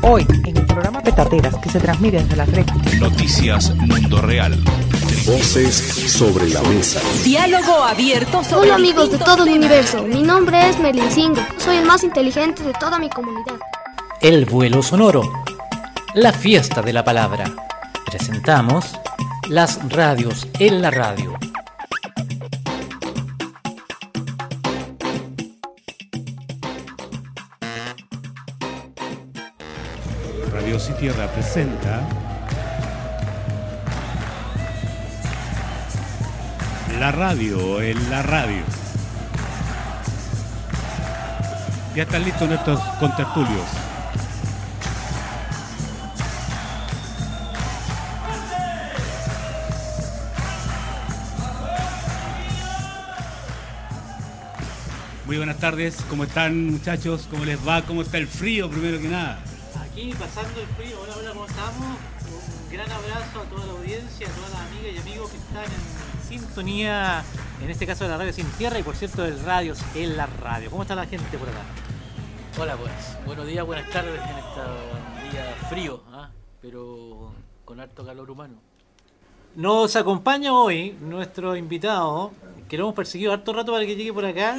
Hoy, en el programa Petateras, que se transmite desde la Greca. Noticias Mundo Real. Voces sobre la mesa. Diálogo abierto sobre... Hola amigos de todo el universo, mi nombre es Melincingo. Soy el más inteligente de toda mi comunidad. El vuelo sonoro. La fiesta de la palabra. Presentamos las radios en la radio. Radio Sin Tierra presenta la radio en la radio. Ya están listos nuestros contertulios. Muy buenas tardes, ¿cómo están muchachos? ¿Cómo les va? ¿Cómo está el frío primero que nada? Aquí pasando el frío, hola, ¿cómo estamos? Un gran abrazo a toda la audiencia, a todas las amigas y amigos que están en sintonía, en este caso de la Radio Sin Tierra y por cierto del Radio en la radio. ¿Cómo está la gente por acá? Hola pues, buenos días, buenas tardes en este día frío, pero con harto calor humano. Nos acompaña hoy nuestro invitado, que lo hemos perseguido harto rato para que llegue por acá,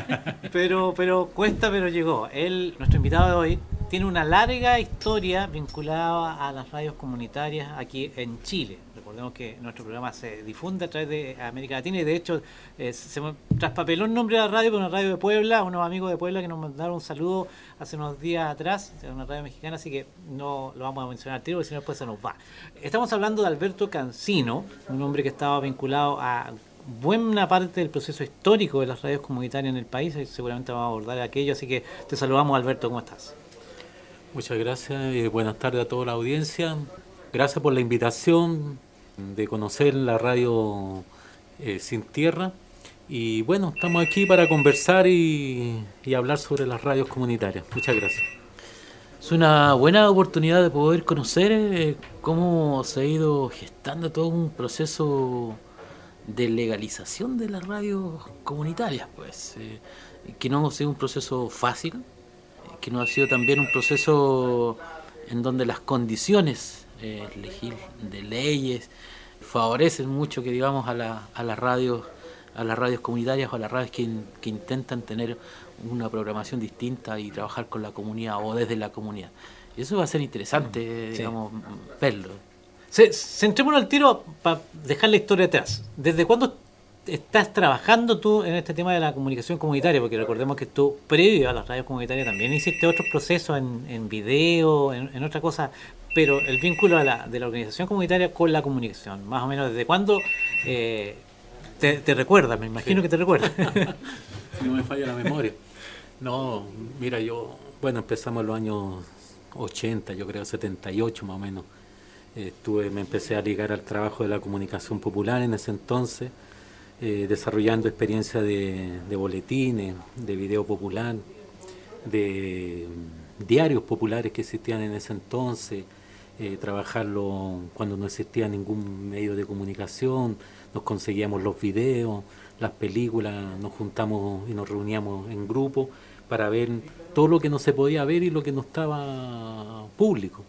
pero cuesta, pero llegó. Nuestro invitado de hoy, tiene una larga historia vinculada a las radios comunitarias aquí en Chile. Recordemos que nuestro programa se difunde a través de América Latina y de hecho se traspapeló el nombre de la radio por una radio de Puebla, unos amigos de Puebla que nos mandaron un saludo hace unos días atrás, una radio mexicana, así que no lo vamos a mencionar al tiro porque si no después se nos va. Estamos hablando de Alberto Cancino, un hombre que estaba vinculado a buena parte del proceso histórico de las radios comunitarias en el país y seguramente vamos a abordar aquello, así que te saludamos, Alberto, ¿cómo estás? Muchas gracias y buenas tardes a toda la audiencia. Gracias por la invitación de conocer la radio Sin Tierra. Y bueno, estamos aquí para conversar y hablar sobre las radios comunitarias. Muchas gracias. Es una buena oportunidad de poder conocer cómo se ha ido gestando todo un proceso de legalización de las radios comunitarias, pues, que no ha sido un proceso fácil, que no ha sido también un proceso en donde las condiciones de leyes favorecen mucho que digamos a las radios comunitarias o a las radios que intentan tener una programación distinta y trabajar con la comunidad o desde la comunidad. Y eso va a ser interesante, digamos, verlo. Centrémonos al tiro para dejar la historia atrás. ¿Desde cuándo estás trabajando tú en este tema de la comunicación comunitaria? Porque recordemos que tú, previo a las radios comunitarias, también hiciste otros procesos en video, en otra cosa, pero el vínculo de la organización comunitaria con la comunicación, más o menos, ¿desde cuándo te recuerdas? Me imagino que te recuerdas. Si no me falla la memoria. No, mira, empezamos en los años 80, yo creo 78 más o menos. Me empecé a ligar al trabajo de la comunicación popular en ese entonces, desarrollando experiencia de boletines, de video popular, de diarios populares que existían en ese entonces, trabajarlo cuando no existía ningún medio de comunicación, nos conseguíamos los videos, las películas, nos juntamos y nos reuníamos en grupo para ver todo lo que no se podía ver y lo que no estaba público.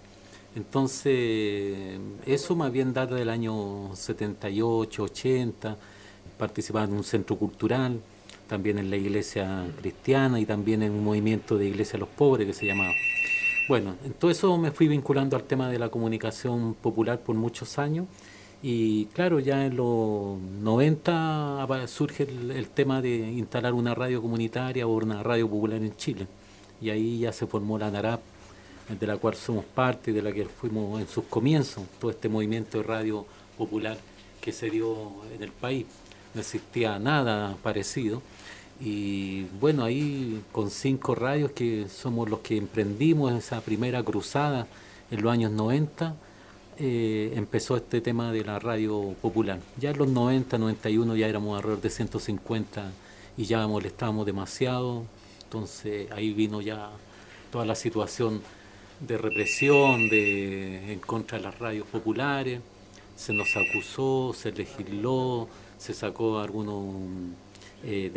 Entonces, eso más bien data del año 78, 80, participaba en un centro cultural, también en la iglesia cristiana y también en un movimiento de iglesia a los pobres que se llamaba. Bueno, en todo eso me fui vinculando al tema de la comunicación popular por muchos años y claro, ya en los 90 surge el tema de instalar una radio comunitaria o una radio popular en Chile y ahí ya se formó la NARAP, de la cual somos parte, de la que fuimos en sus comienzos, todo este movimiento de radio popular que se dio en el país. No existía nada parecido y bueno, ahí con 5 radios que somos los que emprendimos esa primera cruzada en los años 90, empezó este tema de la radio popular. Ya en los 90, 91 ya éramos alrededor de 150 y ya molestábamos demasiado, entonces ahí vino ya toda la situación de represión en contra de las radios populares, se nos acusó, se legisló, se sacó algunos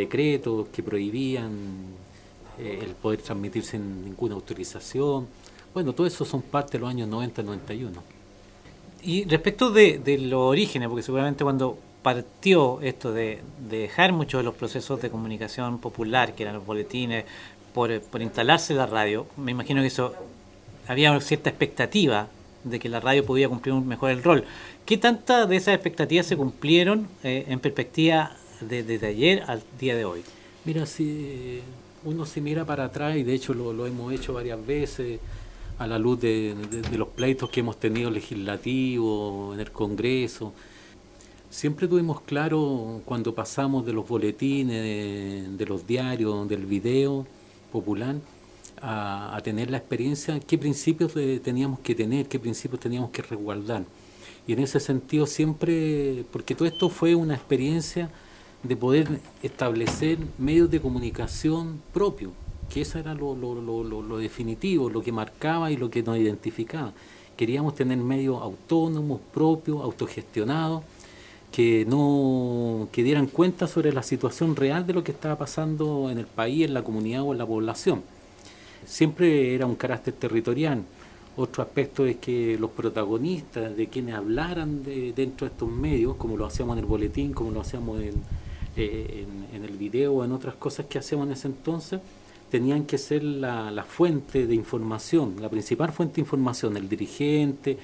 decretos que prohibían el poder transmitir sin ninguna autorización. Bueno, todo eso son parte de los años 90-91. Y respecto de los orígenes, porque seguramente cuando partió esto de dejar muchos de los procesos de comunicación popular, que eran los boletines, por instalarse la radio, me imagino que eso había cierta expectativa de que la radio podía cumplir mejor el rol. ¿Qué tantas de esas expectativas se cumplieron en perspectiva desde ayer al día de hoy? Mira, si uno se mira para atrás, y de hecho lo hemos hecho varias veces, a la luz de los pleitos que hemos tenido legislativos, en el Congreso, siempre tuvimos claro cuando pasamos de los boletines, de los diarios, del video popular, a tener la experiencia, qué principios teníamos que tener, qué principios teníamos que resguardar. Y en ese sentido siempre, porque todo esto fue una experiencia de poder establecer medios de comunicación propios, que eso era lo definitivo, lo que marcaba y lo que nos identificaba. Queríamos tener medios autónomos, propios, autogestionados, que dieran cuenta sobre la situación real de lo que estaba pasando en el país, en la comunidad o en la población. Siempre era un carácter territorial. Otro aspecto es que los protagonistas, de quienes hablaran dentro de estos medios, como lo hacíamos en el boletín, como lo hacíamos en el video o en otras cosas que hacíamos en ese entonces, tenían que ser la fuente de información, la principal fuente de información, el dirigente,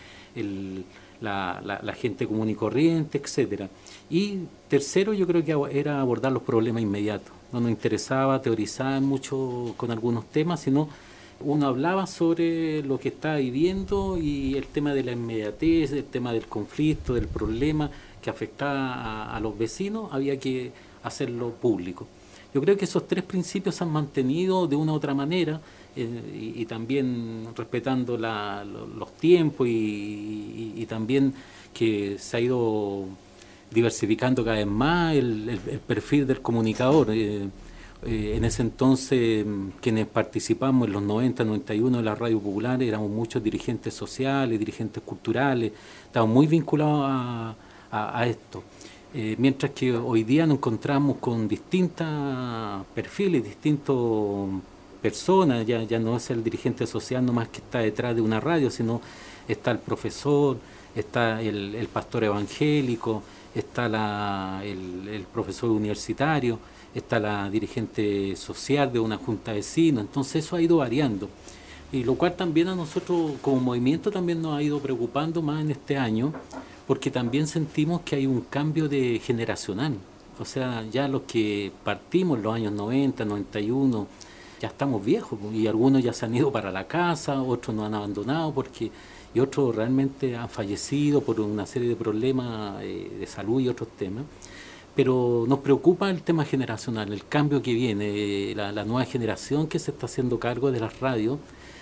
la gente común y corriente, etcétera. Y tercero, yo creo que era abordar los problemas inmediatos. No nos interesaba teorizar mucho con algunos temas, sino uno hablaba sobre lo que estaba viviendo y el tema de la inmediatez, el tema del conflicto, del problema que afectaba a los vecinos, había que hacerlo público. Yo creo que esos tres principios se han mantenido de una u otra manera, y también respetando los tiempos y también que se ha ido diversificando cada vez más el perfil del comunicador. En ese entonces, quienes participamos en los 90, 91 de la radio popular, éramos muchos dirigentes sociales, dirigentes culturales, estábamos muy vinculados a esto. Mientras que hoy día nos encontramos con distintos perfiles, distintas personas, ya no es el dirigente social nomás que está detrás de una radio, sino está el profesor, está el pastor evangélico, está el profesor universitario, está la dirigente social de una junta de vecinos. Entonces eso ha ido variando, y lo cual también a nosotros como movimiento también nos ha ido preocupando más en este año, porque también sentimos que hay un cambio generacional. O sea, ya los que partimos en los años 90, 91, ya estamos viejos, y algunos ya se han ido para la casa, otros nos han abandonado y otros realmente han fallecido por una serie de problemas de salud y otros temas. Pero nos preocupa el tema generacional, el cambio que viene, la nueva generación que se está haciendo cargo de las radios,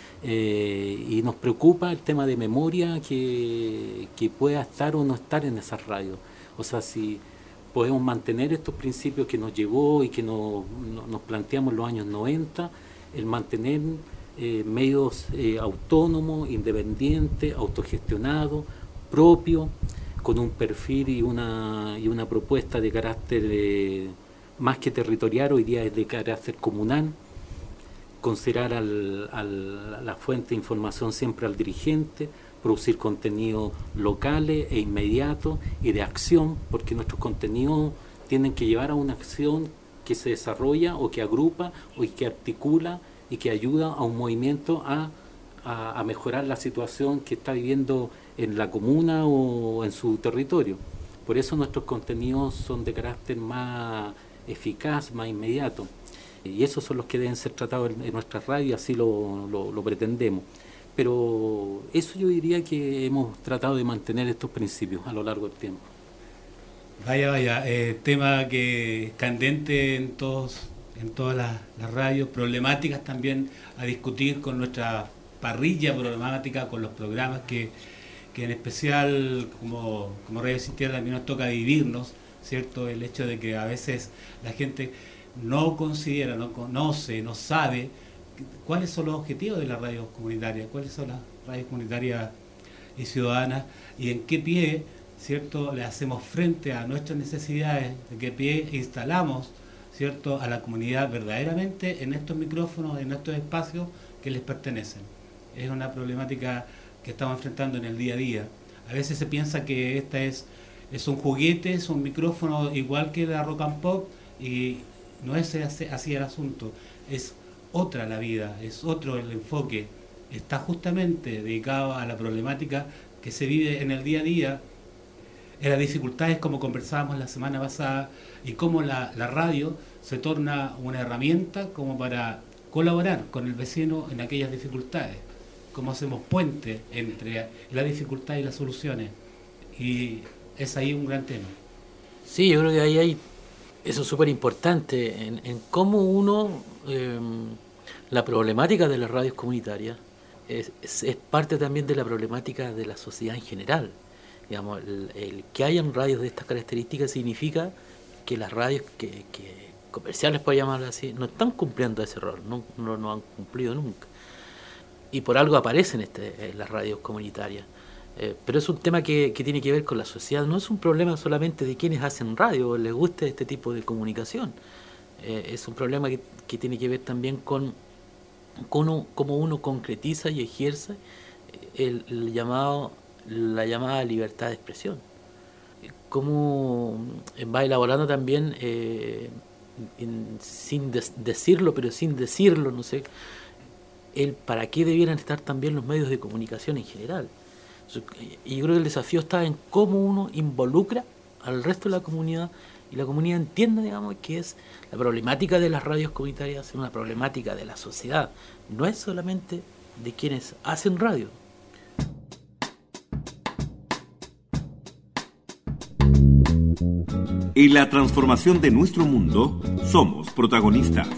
y nos preocupa el tema de memoria que pueda estar o no estar en esas radios. O sea, si podemos mantener estos principios que nos llegó y que nos planteamos en los años 90, el mantener medios autónomos, independientes, autogestionados, propios, con un perfil y una propuesta de carácter más que territorial, hoy día es de carácter comunal. Considerar a la fuente de información siempre al dirigente, producir contenidos locales e inmediatos y de acción, porque nuestros contenidos tienen que llevar a una acción que se desarrolla o que agrupa o que articula y que ayuda a un movimiento a mejorar la situación que está viviendo en la comuna o en su territorio. Por eso nuestros contenidos son de carácter más eficaz, más inmediato. Y esos son los que deben ser tratados en nuestra radio, y así lo pretendemos. Pero eso yo diría que hemos tratado de mantener estos principios a lo largo del tiempo. Vaya, tema que es candente en todas las radios, problemáticas también a discutir con nuestra parrilla problemática, con los programas que en especial como Radio Sin Tierra también nos toca vivirnos, ¿cierto? El hecho de que a veces la gente no considera, no conoce, no sabe cuáles son los objetivos de las radios comunitarias, cuáles son las radios comunitarias y ciudadanas, y en qué pie, ¿cierto?, le hacemos frente a nuestras necesidades, de qué pie instalamos, ¿cierto?, a la comunidad verdaderamente en estos micrófonos, en estos espacios que les pertenecen. es una problemática que estamos enfrentando en el día a día. A veces se piensa que esta es un juguete, es un micrófono igual que la Rock and Pop, y no es así el asunto. Es otra la vida, es otro el enfoque. Está justamente dedicado a la problemática que se vive en el día a día, en las dificultades, como conversábamos la semana pasada, y cómo la radio se torna una herramienta como para colaborar con el vecino en aquellas dificultades, cómo hacemos puente entre la dificultad y las soluciones, y es ahí un gran tema. Sí, yo creo que ahí hay, eso es súper importante, en cómo uno, la problemática de las radios comunitarias es parte también de la problemática de la sociedad en general. Digamos, el que hayan radios de estas características significa que las radios que comerciales, por llamarlo así, no están cumpliendo ese rol, no han cumplido nunca. Y por algo aparecen las radios comunitarias. Pero es un tema que tiene que ver con la sociedad, no es un problema solamente de quienes hacen radio o les gusta este tipo de comunicación. Es un problema que tiene que ver también con cómo uno concretiza y ejerce la llamada libertad de expresión. Cómo va elaborando también, sin decirlo, pero sin decirlo, no sé, el para qué debieran estar también los medios de comunicación en general. Y yo creo que el desafío está en cómo uno involucra al resto de la comunidad y la comunidad entienda, digamos, que es la problemática de las radios comunitarias, es una problemática de la sociedad, no es solamente de quienes hacen radio. En la transformación de nuestro mundo, somos protagonistas.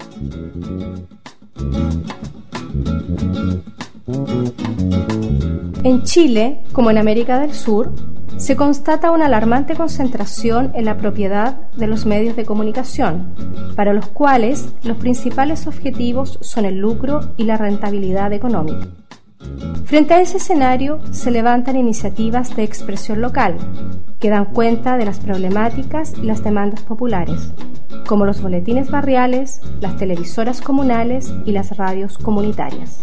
En Chile, como en América del Sur, se constata una alarmante concentración en la propiedad de los medios de comunicación, para los cuales los principales objetivos son el lucro y la rentabilidad económica. Frente a ese escenario, se levantan iniciativas de expresión local, que dan cuenta de las problemáticas y las demandas populares, como los boletines barriales, las televisoras comunales y las radios comunitarias.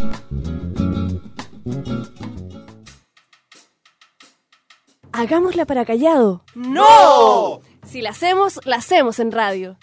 Hagámosla para callado. ¡No! Si la hacemos en radio.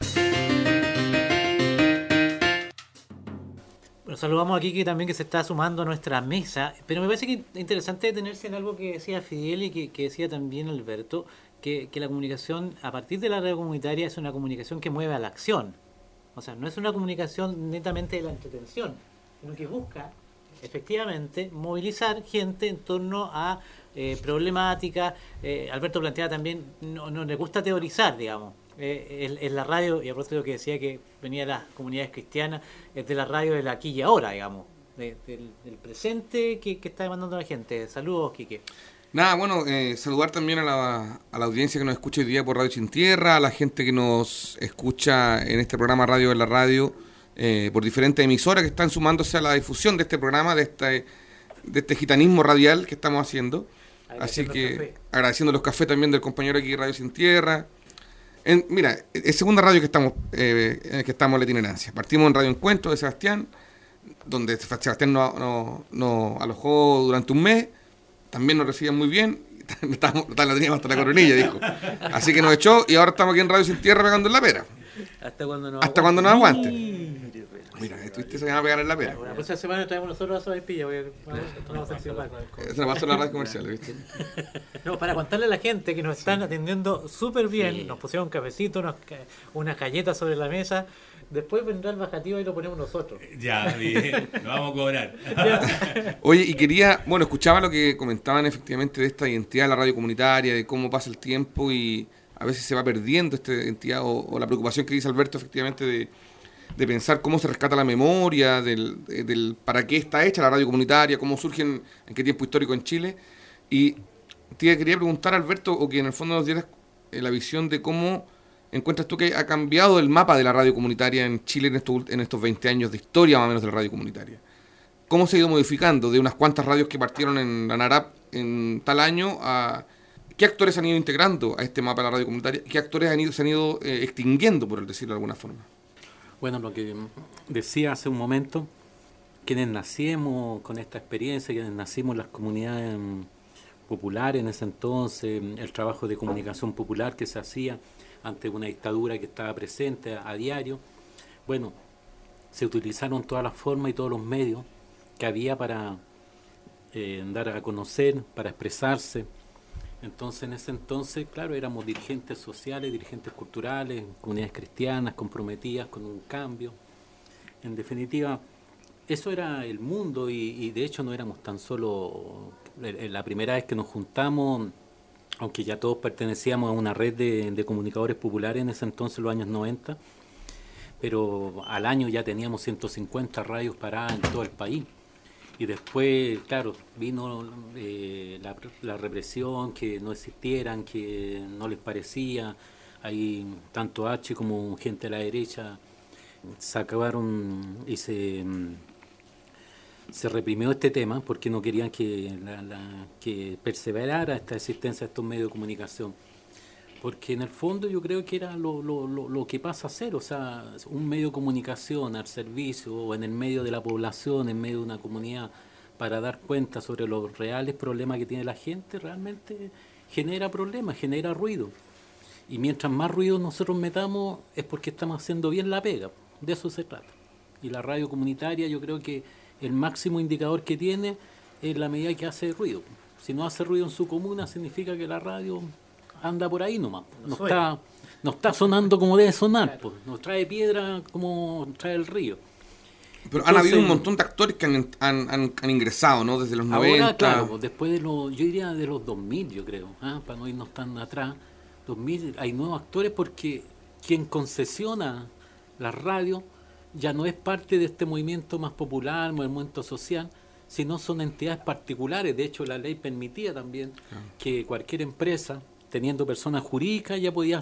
Bueno, saludamos aquí que también que se está sumando a nuestra mesa, pero me parece que es interesante detenerse en algo que decía Fidel y que decía también Alberto, que la comunicación a partir de la radio comunitaria es una comunicación que mueve a la acción. O sea, no es una comunicación netamente de la entretención, sino que busca efectivamente movilizar gente en torno a problemáticas. Alberto planteaba también, no le gusta teorizar, digamos. En la radio, y a propósito de lo que decía que venía de las comunidades cristianas, es de la radio del aquí y ahora, digamos, del presente que está demandando la gente. Saludos, Quique. Nada, bueno, saludar también a la audiencia que nos escucha hoy día por Radio Sin Tierra, a la gente que nos escucha en este programa Radio de la Radio, por diferentes emisoras que están sumándose a la difusión de este programa, de este gitanismo radial que estamos haciendo. Así que agradeciendo los cafés también del compañero aquí de Radio Sin Tierra. Mira, es segunda radio que estamos en el que estamos en la itinerancia. Partimos en Radio Encuentro de Sebastián, donde Sebastián nos alojó durante un mes. También nos recibían muy bien. La teníamos hasta la coronilla, dijo. Así que nos echó y ahora estamos aquí en Radio Sin Tierra pegando en la pera. Hasta cuando nos aguante. Mira, estuviste se llama pegar en la pera. La próxima semana traemos nosotros a Sobaipilla. Eso va a ser la radio comercial, ¿viste? No, para contarle a la gente que nos están atendiendo súper bien, sí. Nos pusieron un cafecito, unas galletas sobre la mesa. Después vendrá el bajativo y lo ponemos nosotros. Ya, bien, lo vamos a cobrar. Oye, y escuchaba lo que comentaban efectivamente de esta identidad de la radio comunitaria, de cómo pasa el tiempo y a veces se va perdiendo esta identidad o la preocupación que dice Alberto efectivamente de pensar cómo se rescata la memoria, del para qué está hecha la radio comunitaria, cómo surge en qué tiempo histórico en Chile. Y te quería preguntar, Alberto, o que en el fondo nos dieras la visión de cómo encuentras tú que ha cambiado el mapa de la radio comunitaria en Chile en estos 20 años de historia más o menos de la radio comunitaria. ¿Cómo se ha ido modificando de unas cuantas radios que partieron en la NARAP en tal año a qué actores han ido integrando a este mapa de la radio comunitaria? ¿Qué actores se han ido extinguiendo, por decirlo de alguna forma? Bueno, lo que decía hace un momento, quienes nacimos con esta experiencia, quienes nacimos en las comunidades populares en ese entonces, el trabajo de comunicación popular que se hacía ante una dictadura que estaba presente a diario, bueno, se utilizaron todas las formas y todos los medios que había para dar a conocer, para expresarse. Entonces, en ese entonces, claro, éramos dirigentes sociales, dirigentes culturales, comunidades cristianas comprometidas con un cambio. En definitiva, eso era el mundo y de hecho no éramos tan solo... La primera vez que nos juntamos, aunque ya todos pertenecíamos a una red de comunicadores populares en ese entonces, los años 90, pero al año ya teníamos 150 radios paradas en todo el país. Y después, claro, vino la represión, que no existieran, que no les parecía. Ahí tanto H como gente de la derecha se acabaron y se reprimió este tema porque no querían que perseverara esta existencia de estos medios de comunicación. Porque en el fondo yo creo que era lo que pasa a ser, o sea, un medio de comunicación al servicio o en el medio de la población, en medio de una comunidad, para dar cuenta sobre los reales problemas que tiene la gente, realmente genera problemas, genera ruido. Y mientras más ruido nosotros metamos es porque estamos haciendo bien la pega, de eso se trata. Y la radio comunitaria yo creo que el máximo indicador que tiene es la medida que hace ruido. Si no hace ruido en su comuna significa que la radio anda por ahí nomás, no está sonando como debe sonar, pues, nos trae piedra como trae el río. Pero entonces, han habido un montón de actores que han ingresado, ¿no? Desde los 90. Ahora, claro, pues, después de yo diría de los 2000, yo creo, para no irnos tan atrás, 2000 hay nuevos actores porque quien concesiona la radio ya no es parte de este movimiento más popular, movimiento social, sino son entidades particulares. De hecho, la ley permitía también que cualquier empresa, teniendo personas jurídicas, ya podía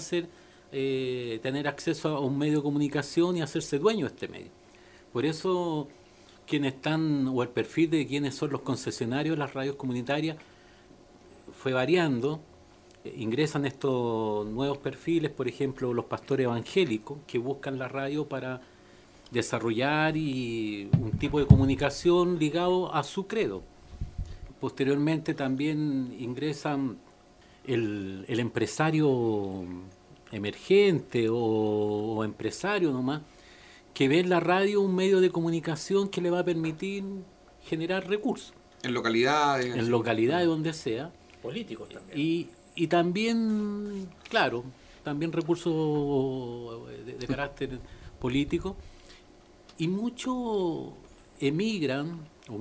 tener acceso a un medio de comunicación y hacerse dueño de este medio. Por eso, quienes están, o el perfil de quienes son los concesionarios de las radios comunitarias, fue variando. Ingresan estos nuevos perfiles, por ejemplo, los pastores evangélicos, que buscan la radio para desarrollar un tipo de comunicación ligado a su credo. Posteriormente también ingresan el empresario emergente o empresario nomás, que ve en la radio un medio de comunicación que le va a permitir generar recursos. En localidades. En localidades donde sea. Políticos también. Y también, claro, también recursos de carácter político. Y muchos emigran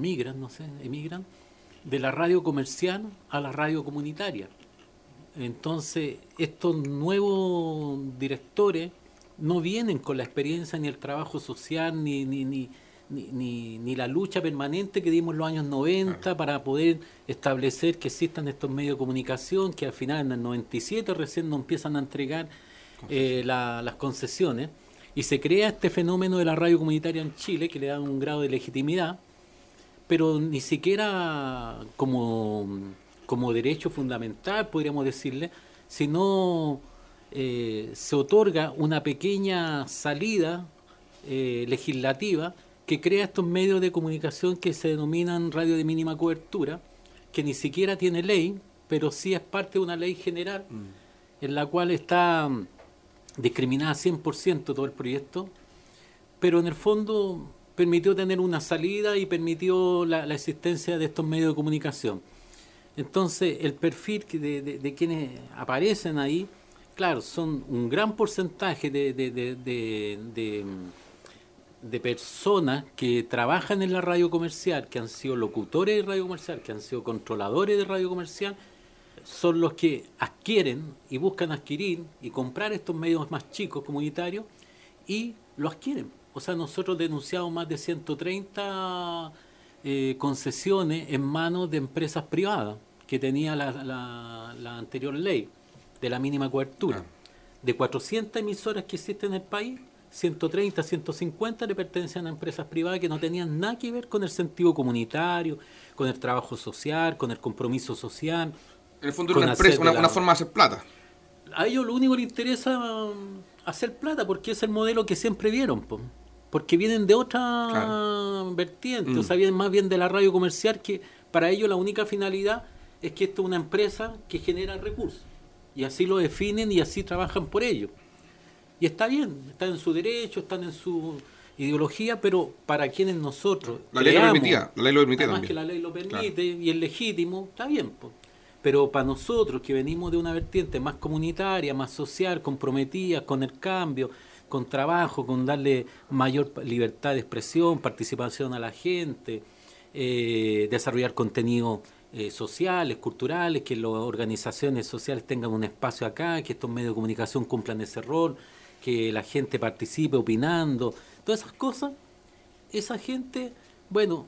de la radio comercial a la radio comunitaria. Entonces, estos nuevos directores no vienen con la experiencia ni el trabajo social ni la lucha permanente que dimos en los años 90 para poder establecer que existan estos medios de comunicación que al final en el 97 recién nos empiezan a entregar las concesiones y se crea este fenómeno de la radio comunitaria en Chile que le da un grado de legitimidad, pero ni siquiera como derecho fundamental, podríamos decirle, sino se otorga una pequeña salida legislativa que crea estos medios de comunicación que se denominan radio de mínima cobertura, que ni siquiera tiene ley, pero sí es parte de una ley general en la cual está discriminada 100% todo el proyecto, pero en el fondo permitió tener una salida y permitió la existencia de estos medios de comunicación. Entonces, el perfil de quienes aparecen ahí, claro, son un gran porcentaje de personas que trabajan en la radio comercial, que han sido locutores de radio comercial, que han sido controladores de radio comercial, son los que adquieren y buscan adquirir y comprar estos medios más chicos comunitarios y lo adquieren. O sea, nosotros denunciamos más de 130 concesiones en manos de empresas privadas que tenía la anterior ley de la mínima cobertura. De 400 emisoras que existen en el país, 130, 150 le pertenecían a empresas privadas que no tenían nada que ver con el sentido comunitario, con el trabajo social, con el compromiso social. En el fondo era una empresa, una forma de hacer plata. A ellos lo único que les interesa hacer plata porque es el modelo que siempre vieron, po. porque vienen de otra vertiente, o sea, vienen más bien de la radio comercial, que para ellos la única finalidad es que esto es una empresa que genera recursos, y así lo definen y así trabajan por ello. Y está bien, están en su derecho, están en su ideología, pero para quienes nosotros la ley lo permitía además también. que la ley lo permite y es legítimo, está bien, pues. Pero para nosotros que venimos de una vertiente más comunitaria, más social, comprometida con el cambio, con trabajo, con darle mayor libertad de expresión, participación a la gente, desarrollar contenidos sociales, culturales, que las organizaciones sociales tengan un espacio acá, que estos medios de comunicación cumplan ese rol, que la gente participe opinando, todas esas cosas, esa gente, bueno,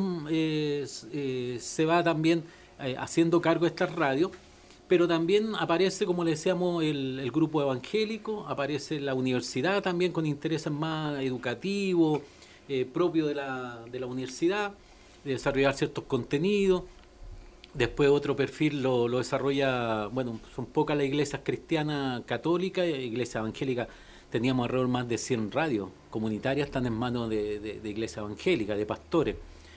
se va también haciendo cargo de estas radios, pero también aparece, como le decíamos, el grupo evangélico, aparece la universidad también con intereses más educativos, propios de la universidad, de desarrollar ciertos contenidos. Después otro perfil lo desarrolla, bueno, son pocas las iglesias cristianas católicas, iglesia evangélica, teníamos alrededor más de 100 radios comunitarias, están en manos de iglesia evangélica, de pastores.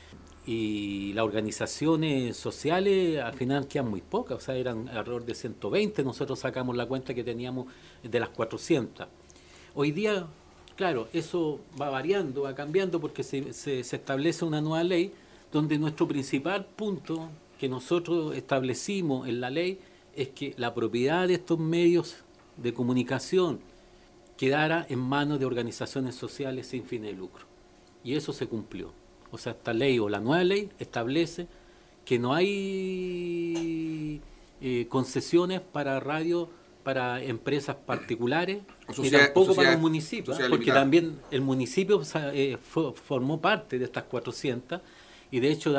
Y las organizaciones sociales al final quedan muy pocas, o sea, eran alrededor de 120, nosotros sacamos la cuenta que teníamos de las 400. Hoy día, claro, eso va variando, va cambiando, porque se establece una nueva ley donde nuestro principal punto que nosotros establecimos en la ley es que la propiedad de estos medios de comunicación quedara en manos de organizaciones sociales sin fines de lucro. Y eso se cumplió. O sea, esta ley o la nueva ley establece que no hay concesiones para radio para empresas particulares, ni tampoco para los municipios, porque limitada. También el municipio formó parte de estas 400 y de hecho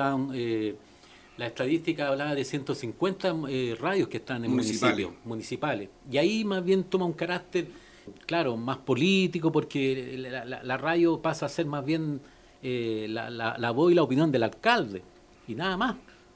la estadística hablaba de 150 radios que están en municipales. Y ahí más bien toma un carácter, claro, más político, porque la radio pasa a ser más bien la voz y la opinión del alcalde y nada más.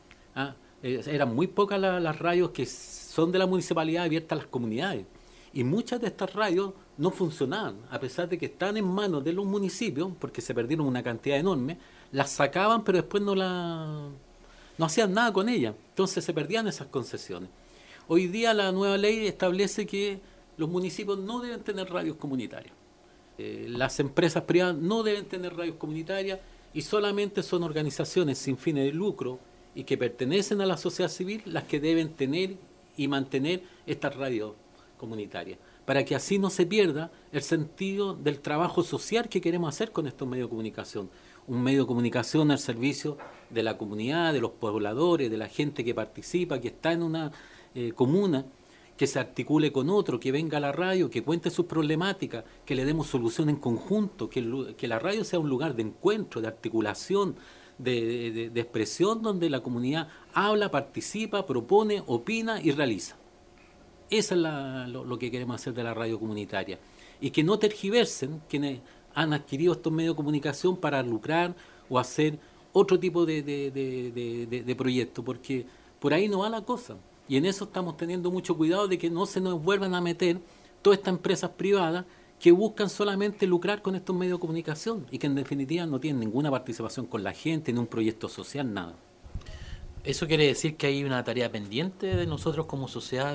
Eran muy pocas las radios que son de la municipalidad abiertas a las comunidades, y muchas de estas radios no funcionaban, a pesar de que están en manos de los municipios, porque se perdieron una cantidad enorme, las sacaban pero después no hacían nada con ellas, entonces se perdían esas concesiones. Hoy día la nueva ley establece que los municipios no deben tener radios comunitarias. Las empresas privadas no deben tener radios comunitarias y solamente son organizaciones sin fines de lucro y que pertenecen a la sociedad civil las que deben tener y mantener estas radios comunitarias, para que así no se pierda el sentido del trabajo social que queremos hacer con estos medios de comunicación. Un medio de comunicación al servicio de la comunidad, de los pobladores, de la gente que participa, que está en una comuna, que se articule con otro, que venga a la radio, que cuente sus problemáticas, que le demos solución en conjunto, que la radio sea un lugar de encuentro, de articulación, de expresión, donde la comunidad habla, participa, propone, opina y realiza. Eso es lo que queremos hacer de la radio comunitaria. Y que no tergiversen quienes han adquirido estos medios de comunicación para lucrar o hacer otro tipo de proyecto, porque por ahí no va la cosa. Y en eso estamos teniendo mucho cuidado de que no se nos vuelvan a meter todas estas empresas privadas que buscan solamente lucrar con estos medios de comunicación y que en definitiva no tienen ninguna participación con la gente, ni un proyecto social, nada. ¿Eso quiere decir que hay una tarea pendiente de nosotros como sociedad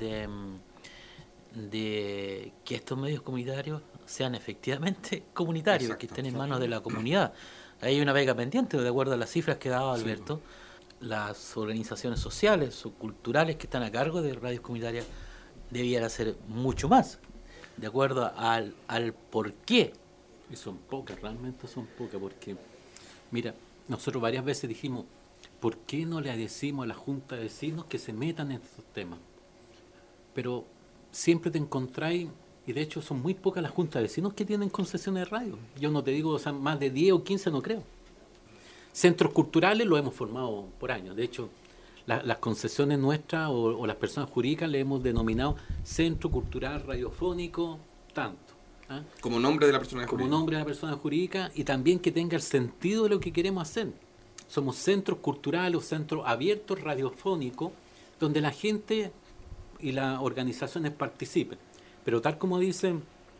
de que estos medios comunitarios sean efectivamente comunitarios, exacto, que estén en manos de la comunidad? Hay una pega pendiente, de acuerdo a las cifras que daba Alberto. Sí. Las organizaciones sociales o culturales que están a cargo de radios comunitarias debieran hacer mucho más, de acuerdo al por qué. Y son pocas, realmente son pocas, porque, mira, nosotros varias veces dijimos, ¿por qué no le decimos a la Junta de Vecinos que se metan en estos temas? Pero siempre te encontráis, y de hecho son muy pocas las Juntas de Vecinos que tienen concesiones de radio. Yo no te digo, o sea, más de 10 o 15 no creo. Centros culturales los hemos formado por años. De hecho, las concesiones nuestras o las personas jurídicas le hemos denominado Centro Cultural Radiofónico, tanto. Como nombre de la persona jurídica. Como nombre de la persona jurídica, y también que tenga el sentido de lo que queremos hacer. Somos centros culturales o centros abiertos radiofónicos donde la gente y las organizaciones participen. Pero tal como dice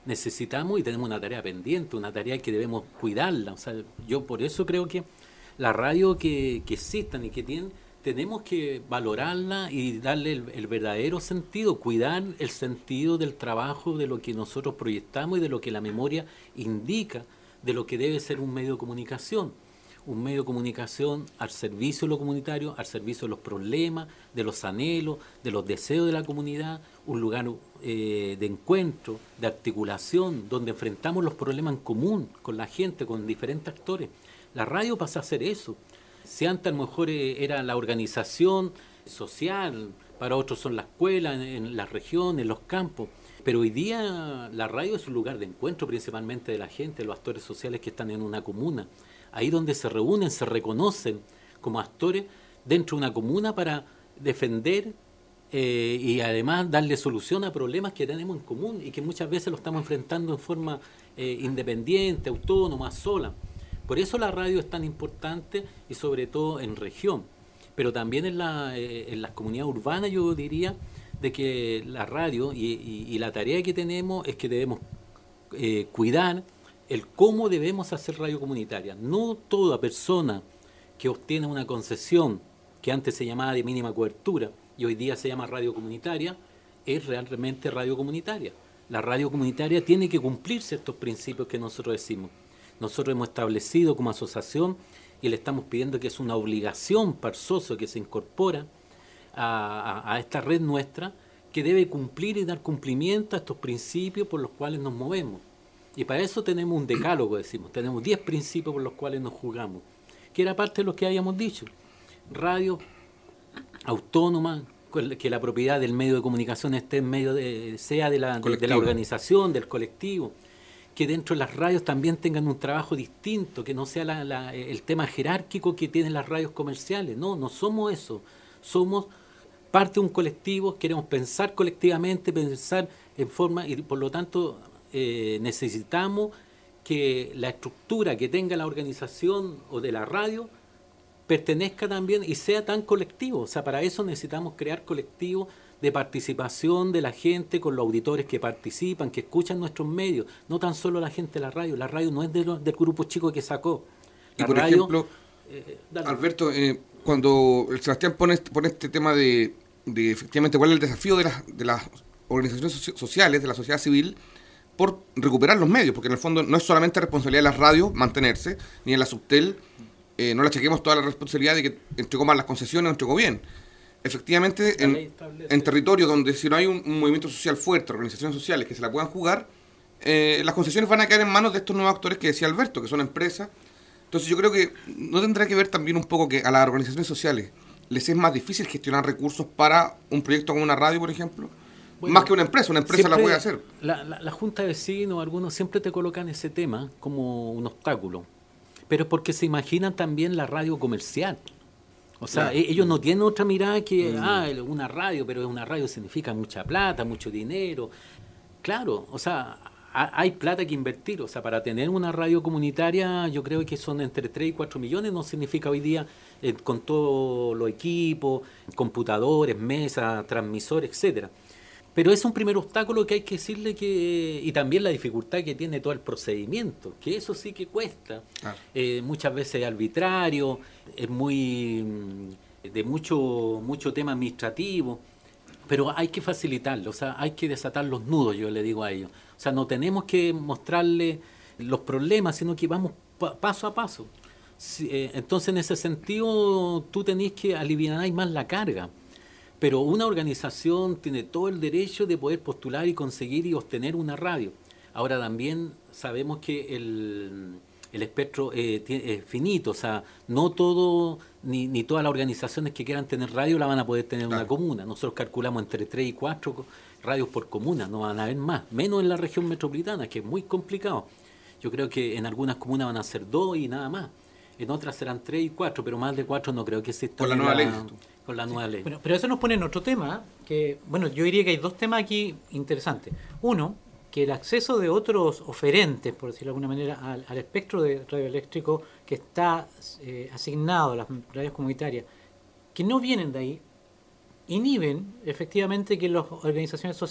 necesitamos y tenemos una tarea pendiente, una tarea que debemos cuidarla. O sea, yo por eso creo que la radio que existan y que tienen, tenemos que valorarla y darle el verdadero sentido, cuidar el sentido del trabajo, de lo que nosotros proyectamos y de lo que la memoria indica, de lo que debe ser un medio de comunicación. Un medio de comunicación al servicio de lo comunitario, al servicio de los problemas, de los anhelos, de los deseos de la comunidad, un lugar de encuentro, de articulación, donde enfrentamos los problemas en común con la gente, con diferentes actores. La radio pasa a ser eso. Si antes a lo mejor era la organización social, para otros son la escuela, en las regiones, en los campos, pero hoy día la radio es un lugar de encuentro principalmente de la gente, de los actores sociales que están en una comuna. Ahí donde se reúnen, se reconocen como actores dentro de una comuna para defender y además darle solución a problemas que tenemos en común y que muchas veces lo estamos enfrentando en forma independiente, autónoma, sola. Por eso la radio es tan importante y sobre todo en región, pero también en las comunidades urbanas yo diría de que la radio y la tarea que tenemos es que debemos cuidar el cómo debemos hacer radio comunitaria. No toda persona que obtiene una concesión que antes se llamaba de mínima cobertura y hoy día se llama radio comunitaria, es realmente radio comunitaria. La radio comunitaria tiene que cumplir ciertos principios que nosotros decimos. Nosotros hemos establecido como asociación y le estamos pidiendo que es una obligación para el socio que se incorpora a esta red nuestra, que debe cumplir y dar cumplimiento a estos principios por los cuales nos movemos. Y para eso tenemos un decálogo, decimos, tenemos 10 principios por los cuales nos jugamos, que era parte de lo que habíamos dicho. Radio autónoma, que la propiedad del medio de comunicación esté en medio sea de la organización, del colectivo, que dentro de las radios también tengan un trabajo distinto, que no sea el tema jerárquico que tienen las radios comerciales. No somos eso, somos parte de un colectivo, queremos pensar colectivamente, pensar en forma, y por lo tanto necesitamos que la estructura que tenga la organización o de la radio pertenezca también y sea tan colectivo. O sea, para eso necesitamos crear colectivos de participación de la gente con los auditores que participan, que escuchan nuestros medios, no tan solo la gente de la radio. La radio no es del grupo chico que sacó. Y por ejemplo, Alberto, cuando el Sebastián pone este tema de efectivamente cuál es el desafío de las organizaciones sociales, de la sociedad civil, por recuperar los medios, porque en el fondo no es solamente responsabilidad de las radios mantenerse, ni en la Subtel, no le achaquemos toda la responsabilidad de que entregó mal las concesiones o entregó bien. Efectivamente, en territorios donde si no hay un movimiento social fuerte, organizaciones sociales que se la puedan jugar, las concesiones van a caer en manos de estos nuevos actores que decía Alberto, que son empresas. Entonces yo creo que no tendrá que ver también un poco que a las organizaciones sociales les es más difícil gestionar recursos para un proyecto como una radio, por ejemplo. Bueno, más que una empresa la puede hacer. La Junta de Vecinos, algunos siempre te colocan ese tema como un obstáculo, pero es porque se imaginan también la radio comercial. O sea, ellos no tienen otra mirada que, una radio, pero una radio significa mucha plata, mucho dinero. Claro, o sea, hay plata que invertir. O sea, para tener una radio comunitaria, yo creo que son entre 3 y 4 millones, no significa hoy día, con todos los equipos, computadores, mesas, transmisores, etcétera. Pero es un primer obstáculo que hay que decirle y también la dificultad que tiene todo el procedimiento, que eso sí que cuesta. Muchas veces es arbitrario, es de mucho tema administrativo, pero hay que facilitarlo, o sea, hay que desatar los nudos, yo le digo a ellos. O sea, no tenemos que mostrarle los problemas, sino que vamos paso a paso. Entonces, en ese sentido, tú tenés que aliviar más la carga. Pero una organización tiene todo el derecho de poder postular y conseguir y obtener una radio. Ahora también sabemos que el espectro es finito, o sea, no todo, ni todas las organizaciones que quieran tener radio la van a poder tener en una comuna. Nosotros calculamos entre 3 y 4 radios por comuna, no van a haber más, menos en la región metropolitana, que es muy complicado. Yo creo que en algunas comunas van a ser 2 y nada más. En otras serán 3 y 4, pero más de 4 no creo que exista. Con la nueva ley. Con la nueva ley. Pero eso nos pone en otro tema, que, bueno, yo diría que hay 2 temas aquí interesantes. Uno, que el acceso de otros oferentes, por decirlo de alguna manera, al espectro de radioeléctrico que está asignado a las radios comunitarias, que no vienen de ahí, inhiben efectivamente que las organizaciones sociales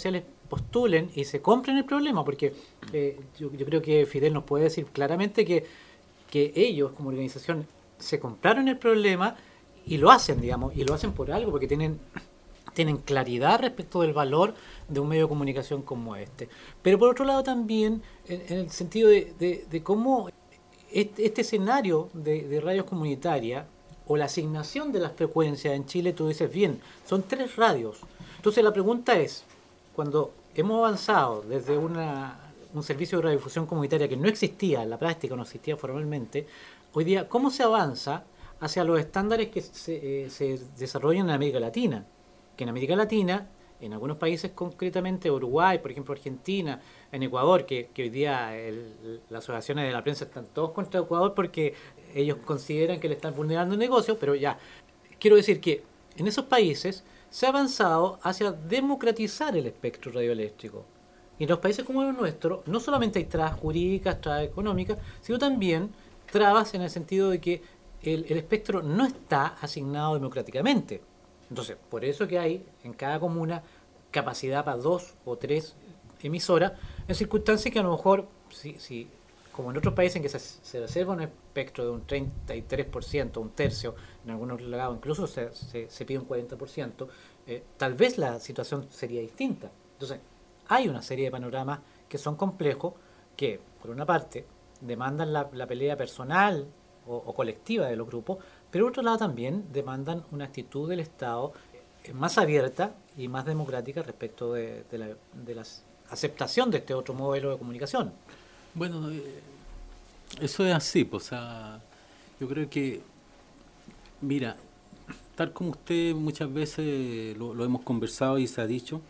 postulen y se compren el problema, porque yo creo que Fidel nos puede decir claramente que ellos como organización se compraron el problema y lo hacen, digamos, y lo hacen por algo, porque tienen claridad respecto del valor de un medio de comunicación como este. Pero por otro lado también, en el sentido de cómo este escenario de radios comunitarias o la asignación de las frecuencias en Chile, tú dices bien, son 3 radios. Entonces la pregunta es, cuando hemos avanzado desde un servicio de radiodifusión comunitaria que no existía en la práctica, no existía formalmente, hoy día, ¿cómo se avanza hacia los estándares que se desarrollan en América Latina? Que en América Latina, en algunos países concretamente, Uruguay, por ejemplo Argentina, en Ecuador, que hoy día las asociaciones de la prensa están todos contra Ecuador porque ellos consideran que le están vulnerando el negocio, pero ya, quiero decir que en esos países se ha avanzado hacia democratizar el espectro radioeléctrico. Y en los países como los nuestros, no solamente hay trabas jurídicas, trabas económicas, sino también trabas en el sentido de que el espectro no está asignado democráticamente. Entonces, por eso que hay en cada comuna capacidad para 2 o 3 emisoras, en circunstancias que a lo mejor, si como en otros países en que se reserva un espectro de un 33%, un tercio, en algunos lados incluso se pide un 40%, tal vez la situación sería distinta. Entonces, hay una serie de panoramas que son complejos, que por una parte demandan la pelea personal o colectiva de los grupos, pero por otro lado también demandan una actitud del Estado más abierta y más democrática respecto de la aceptación de este otro modelo de comunicación. Bueno, eso es así, pues, o sea, yo creo que, mira, tal como usted muchas veces lo hemos conversado y se ha dicho,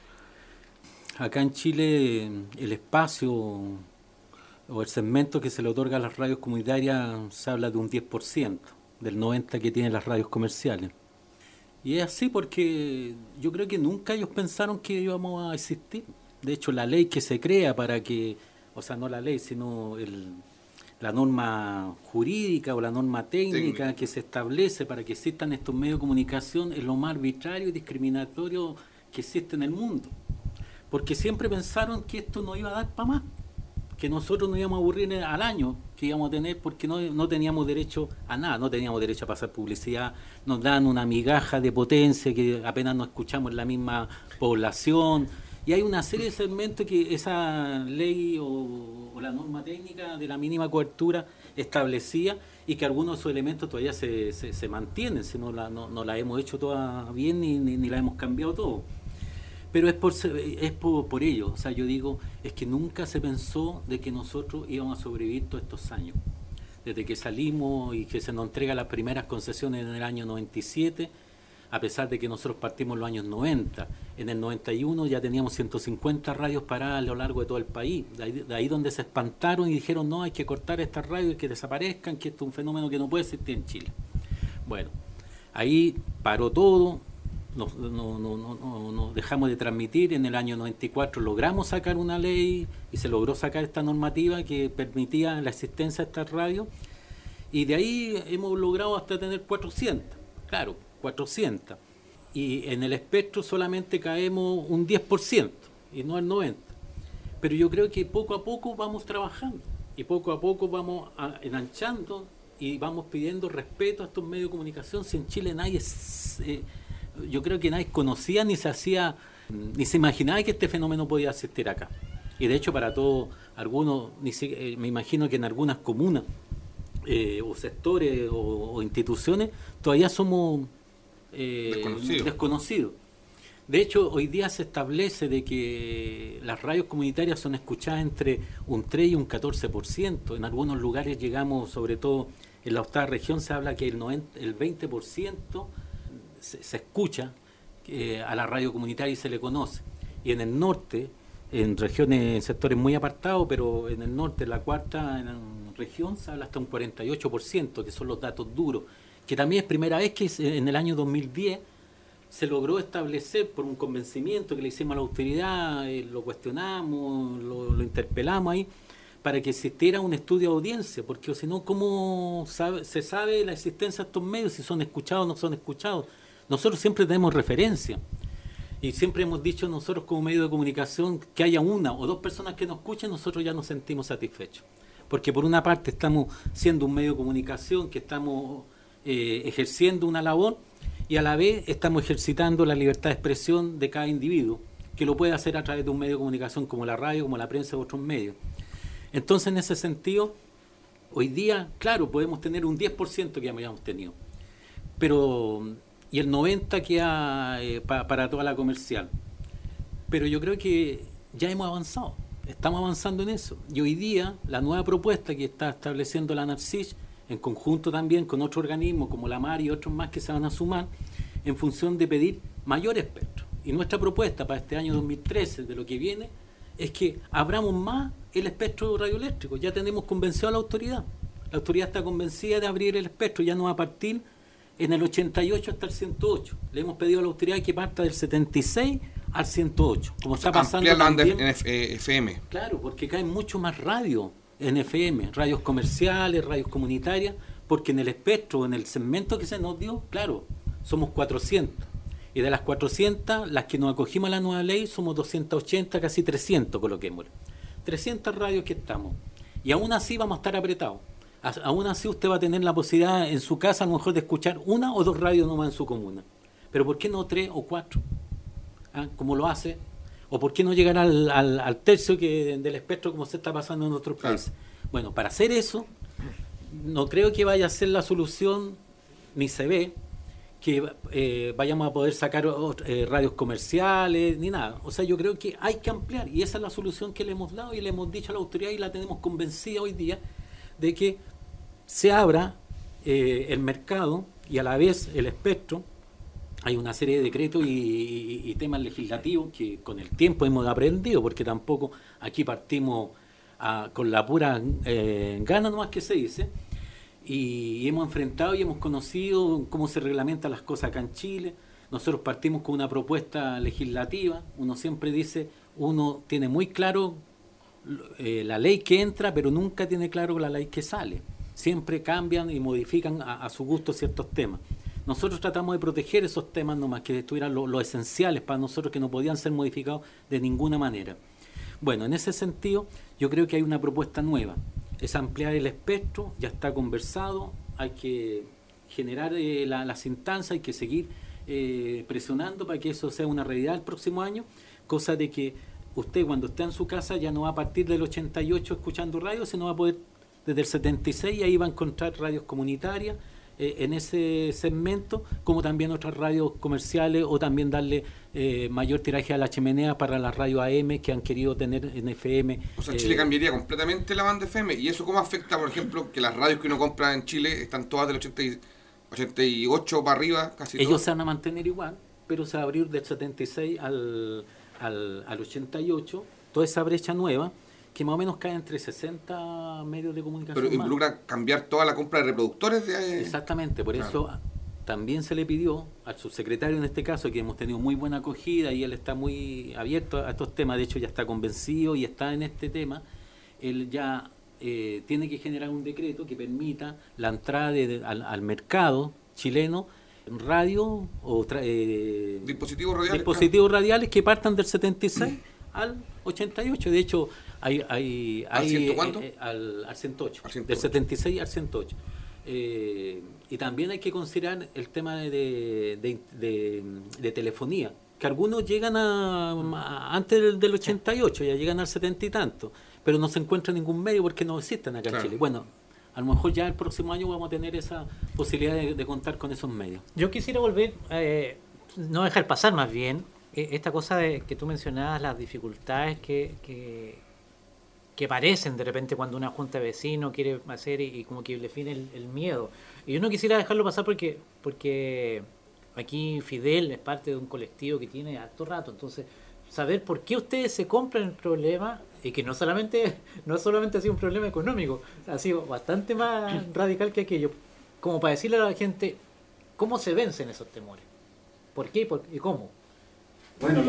acá en Chile el espacio o el segmento que se le otorga a las radios comunitarias se habla de un 10%, del 90% que tienen las radios comerciales. Y es así porque yo creo que nunca ellos pensaron que íbamos a existir. De hecho, la ley que se crea para que, o sea, no la ley, sino la norma jurídica o la norma técnica que se establece para que existan estos medios de comunicación es lo más arbitrario y discriminatorio que existe en el mundo. Porque siempre pensaron que esto no iba a dar para más, que nosotros nos íbamos a aburrir al año que íbamos a tener porque no teníamos derecho a nada, no teníamos derecho a pasar publicidad, nos dan una migaja de potencia que apenas nos escuchamos en la misma población, y hay una serie de segmentos que esa ley o la norma técnica de la mínima cobertura establecía y que algunos de esos elementos todavía se mantienen, si no la hemos hecho toda bien ni la hemos cambiado todo. Pero es por ello, o sea, yo digo, es que nunca se pensó de que nosotros íbamos a sobrevivir todos estos años. Desde que salimos y que se nos entrega las primeras concesiones en el año 97, a pesar de que nosotros partimos en los años 90. En el 91 ya teníamos 150 radios paradas a lo largo de todo el país. De ahí donde se espantaron y dijeron, no, hay que cortar estas radios, que desaparezcan, que esto es un fenómeno que no puede existir en Chile. Bueno, ahí paró todo. Nos dejamos de transmitir. En el año 94 logramos sacar una ley y se logró sacar esta normativa que permitía la existencia de estas radios, y de ahí hemos logrado hasta tener 400, claro, 400, y en el espectro solamente caemos un 10% y no el 90%, pero yo creo que poco a poco vamos trabajando y poco a poco vamos enanchando y vamos pidiendo respeto a estos medios de comunicación. Si en Chile nadie yo creo que nadie conocía ni se imaginaba que este fenómeno podía existir acá. Y de hecho para todos, algunos, me imagino que en algunas comunas o sectores o instituciones todavía somos desconocidos. De hecho, hoy día se establece de que las radios comunitarias son escuchadas entre un 3 y un 14%. En algunos lugares llegamos, sobre todo en la octava región, se habla que el 20% se escucha a la radio comunitaria y se le conoce. Y en el norte, en regiones, en sectores muy apartados, pero en el norte, la cuarta región, se habla hasta un 48%, que son los datos duros, que también es primera vez que en el año 2010 se logró establecer por un convencimiento que le hicimos a la autoridad, lo cuestionamos, lo interpelamos ahí, para que existiera un estudio de audiencia, porque si no, ¿cómo se sabe la existencia de estos medios, si son escuchados o no son escuchados? Nosotros siempre tenemos referencia. Y siempre hemos dicho nosotros como medio de comunicación que haya una o dos personas que nos escuchen, nosotros ya nos sentimos satisfechos. Porque por una parte estamos siendo un medio de comunicación, que estamos ejerciendo una labor, y a la vez estamos ejercitando la libertad de expresión de cada individuo, que lo puede hacer a través de un medio de comunicación como la radio, como la prensa u otros medios. Entonces, en ese sentido, hoy día, claro, podemos tener un 10% que ya habíamos tenido, pero y el 90% queda para toda la comercial. Pero yo creo que ya hemos avanzado, estamos avanzando en eso. Y hoy día, la nueva propuesta que está estableciendo la NARCIS, en conjunto también con otros organismos como la MAR y otros más que se van a sumar, en función de pedir mayor espectro. Y nuestra propuesta para este año 2013, de lo que viene, es que abramos más el espectro radioeléctrico. Ya tenemos convencido a la autoridad. La autoridad está convencida de abrir el espectro, ya no va a partir en el 88 hasta el 108. Le hemos pedido a la autoridad que parta del 76 al 108, como está pasando también en FM. Claro, porque caen mucho más radios en FM, radios comerciales, radios comunitarias, porque en el espectro, en el segmento que se nos dio, claro, somos 400. Y de las 400, las que nos acogimos a la nueva ley, somos 280, casi 300, coloquémosle. 300 radios que estamos. Y aún así vamos a estar apretados. Aún así usted va a tener la posibilidad en su casa a lo mejor de escuchar una o dos radios nomás en su comuna. Pero ¿por qué no 3 o 4? Como lo hace. ¿O por qué no llegar al tercio del espectro como se está pasando en otros países? Bueno, para hacer eso, no creo que vaya a ser la solución, ni se ve, que vayamos a poder sacar radios comerciales, ni nada. O sea, yo creo que hay que ampliar, y esa es la solución que le hemos dado y le hemos dicho a la autoridad y la tenemos convencida hoy día, de que se abra el mercado y a la vez el espectro. Hay una serie de decretos y temas legislativos que con el tiempo hemos aprendido, porque tampoco aquí partimos con la pura gana nomás que se dice, y hemos enfrentado y hemos conocido cómo se reglamentan las cosas acá en Chile. Nosotros partimos con una propuesta legislativa. Uno siempre dice, uno tiene muy claro la ley que entra, pero nunca tiene claro la ley que sale. Siempre cambian y modifican a su gusto ciertos temas. Nosotros tratamos de proteger esos temas nomás, que estuvieran los esenciales para nosotros, que no podían ser modificados de ninguna manera. Bueno, en ese sentido, yo creo que hay una propuesta nueva. Es ampliar el espectro, ya está conversado, hay que generar las instancias, hay que seguir presionando para que eso sea una realidad el próximo año, cosa de que usted cuando esté en su casa ya no va a partir del 88 escuchando radio, sino va a poder desde el 76 y ahí va a encontrar radios comunitarias en ese segmento, como también otras radios comerciales, o también darle mayor tiraje a la chimenea para las radios AM que han querido tener en FM. O sea, Chile cambiaría completamente la banda FM. ¿Y eso cómo afecta, por ejemplo, que las radios que uno compra en Chile están todas del 88 para arriba, casi ellos todas? Se van a mantener igual, pero se va a abrir del 76 al 88, toda esa brecha nueva, que más o menos cae entre 60 medios de comunicación. Pero involucra cambiar toda la compra de reproductores de... Exactamente, por eso también se le pidió al subsecretario en este caso, que hemos tenido muy buena acogida y él está muy abierto a estos temas, de hecho ya está convencido y está en este tema. Él ya tiene que generar un decreto que permita la entrada al mercado chileno en radio o dispositivos radiales que partan del 76 al 88. De hecho, hay ¿Al 100 cuánto? Al 108, del 76 al 108. Y también hay que considerar el tema de telefonía, que algunos llegan antes del 88, ya llegan al 70 y tanto, pero no se encuentra ningún medio porque no existen acá en Chile. Bueno, a lo mejor ya el próximo año vamos a tener esa posibilidad de contar con esos medios. Yo quisiera volver, no dejar pasar más bien, esta cosa de que tú mencionabas, las dificultades que parecen de repente cuando una junta de vecinos quiere hacer y como que le define el miedo. Y yo no quisiera dejarlo pasar porque aquí Fidel es parte de un colectivo que tiene harto rato, entonces saber por qué ustedes se compran el problema, y que no solamente ha sido un problema económico, ha sido bastante más radical que aquello, como para decirle a la gente cómo se vencen esos temores, por qué y cómo. Bueno,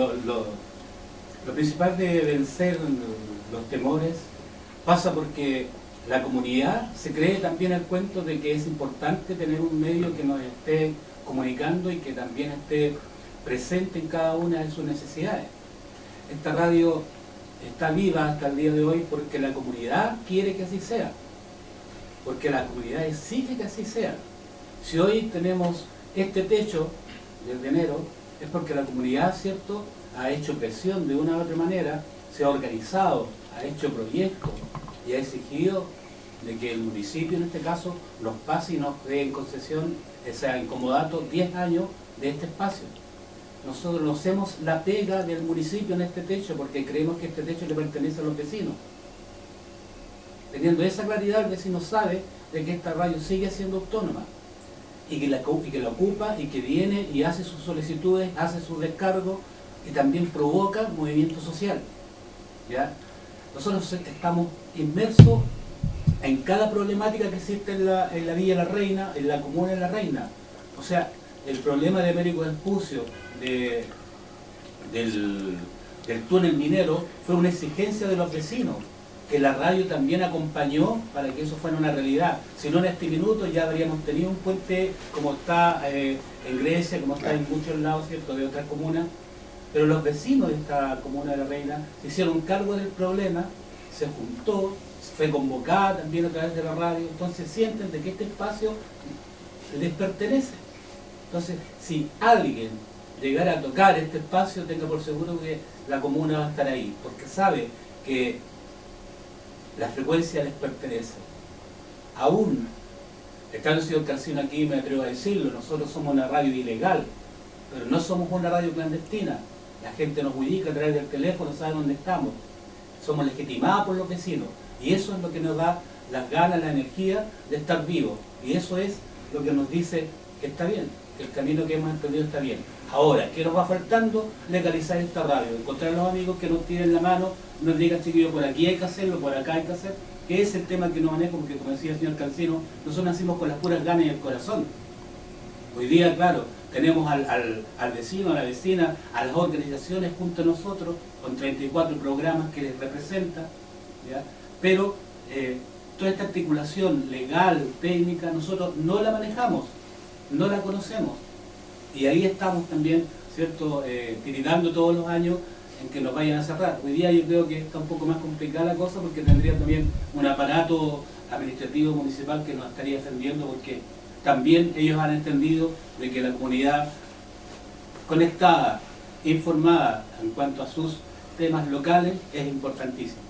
lo principal de vencer los temores pasa porque la comunidad se cree también el cuento de que es importante tener un medio que nos esté comunicando y que también esté presente en cada una de sus necesidades. Esta radio está viva hasta el día de hoy porque la comunidad quiere que así sea, porque la comunidad exige que así sea. Si hoy tenemos este techo desde enero, es porque la comunidad, ¿cierto?, ha hecho presión de una u otra manera, se ha organizado, ha hecho proyectos y ha exigido de que el municipio, en este caso, nos pase y nos dé en concesión, en comodato, 10 años de este espacio. Nosotros no hacemos la pega del municipio en este techo porque creemos que este techo le pertenece a los vecinos. Teniendo esa claridad, el vecino sabe de que esta radio sigue siendo autónoma y que la ocupa y que viene y hace sus solicitudes, hace sus descargos y también provoca movimiento social. ¿Ya? Nosotros estamos inmersos en cada problemática que existe en la Villa La Reina, en la comuna de La Reina. O sea, el problema de Américo Vespucio, del túnel minero, fue una exigencia de los vecinos, que la radio también acompañó para que eso fuera una realidad. Si no, en este minuto ya habríamos tenido un puente como está en Grecia, como está en muchos lados, ¿cierto?, de otras comunas, pero los vecinos de esta comuna de La Reina se hicieron cargo del problema, se juntó, fue convocada también a través de la radio, entonces sienten de que este espacio les pertenece. Entonces, si alguien llegara a tocar este espacio, tenga por seguro que la comuna va a estar ahí, porque sabe que la frecuencia les pertenece. Aún, estando el señor Calcino aquí, me atrevo a decirlo, nosotros somos una radio ilegal, pero no somos una radio clandestina. La gente nos ubica a través del teléfono, sabe dónde estamos. Somos legitimados por los vecinos. Y eso es lo que nos da las ganas, la energía de estar vivos. Y eso es lo que nos dice que está bien, que el camino que hemos emprendido está bien. Ahora, ¿qué nos va faltando? Legalizar esta radio. Encontrar a los amigos que nos tiren la mano, nos digan, chiquillos, por aquí hay que hacerlo, por acá hay que hacer. Que es el tema que nos maneja, porque como decía el señor Calcino, nosotros nacimos con las puras ganas y el corazón. Hoy día, claro, tenemos al vecino, a la vecina, a las organizaciones junto a nosotros, con 34 programas que les representan, ¿ya? Pero toda esta articulación legal, técnica, nosotros no la manejamos, no la conocemos. Y ahí estamos también, ¿cierto?, tiritando todos los años en que nos vayan a cerrar. Hoy día yo creo que está un poco más complicada la cosa porque tendría también un aparato administrativo municipal que nos estaría defendiendo, porque también ellos han entendido de que la comunidad conectada, informada en cuanto a sus temas locales es importantísimo.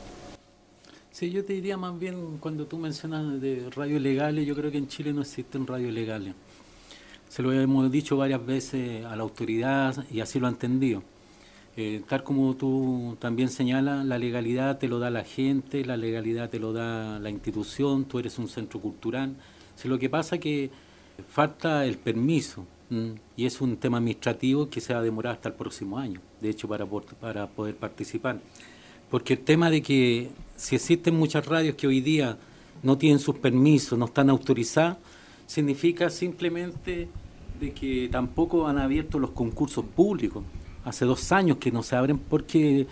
Sí, yo te diría más bien, cuando tú mencionas de radios legales, yo creo que en Chile no existen radios legales. Se lo hemos dicho varias veces a la autoridad y así lo ha entendido. Tal como tú también señalas, la legalidad te lo da la gente, la legalidad te lo da la institución, tú eres un centro cultural. Si lo que pasa es que falta el permiso, y es un tema administrativo que se va a demorar hasta el próximo año, de hecho, para poder participar. Porque el tema de que si existen muchas radios que hoy día no tienen sus permisos, no están autorizadas, significa simplemente de que tampoco han abierto los concursos públicos. Hace 2 años que no se abren porque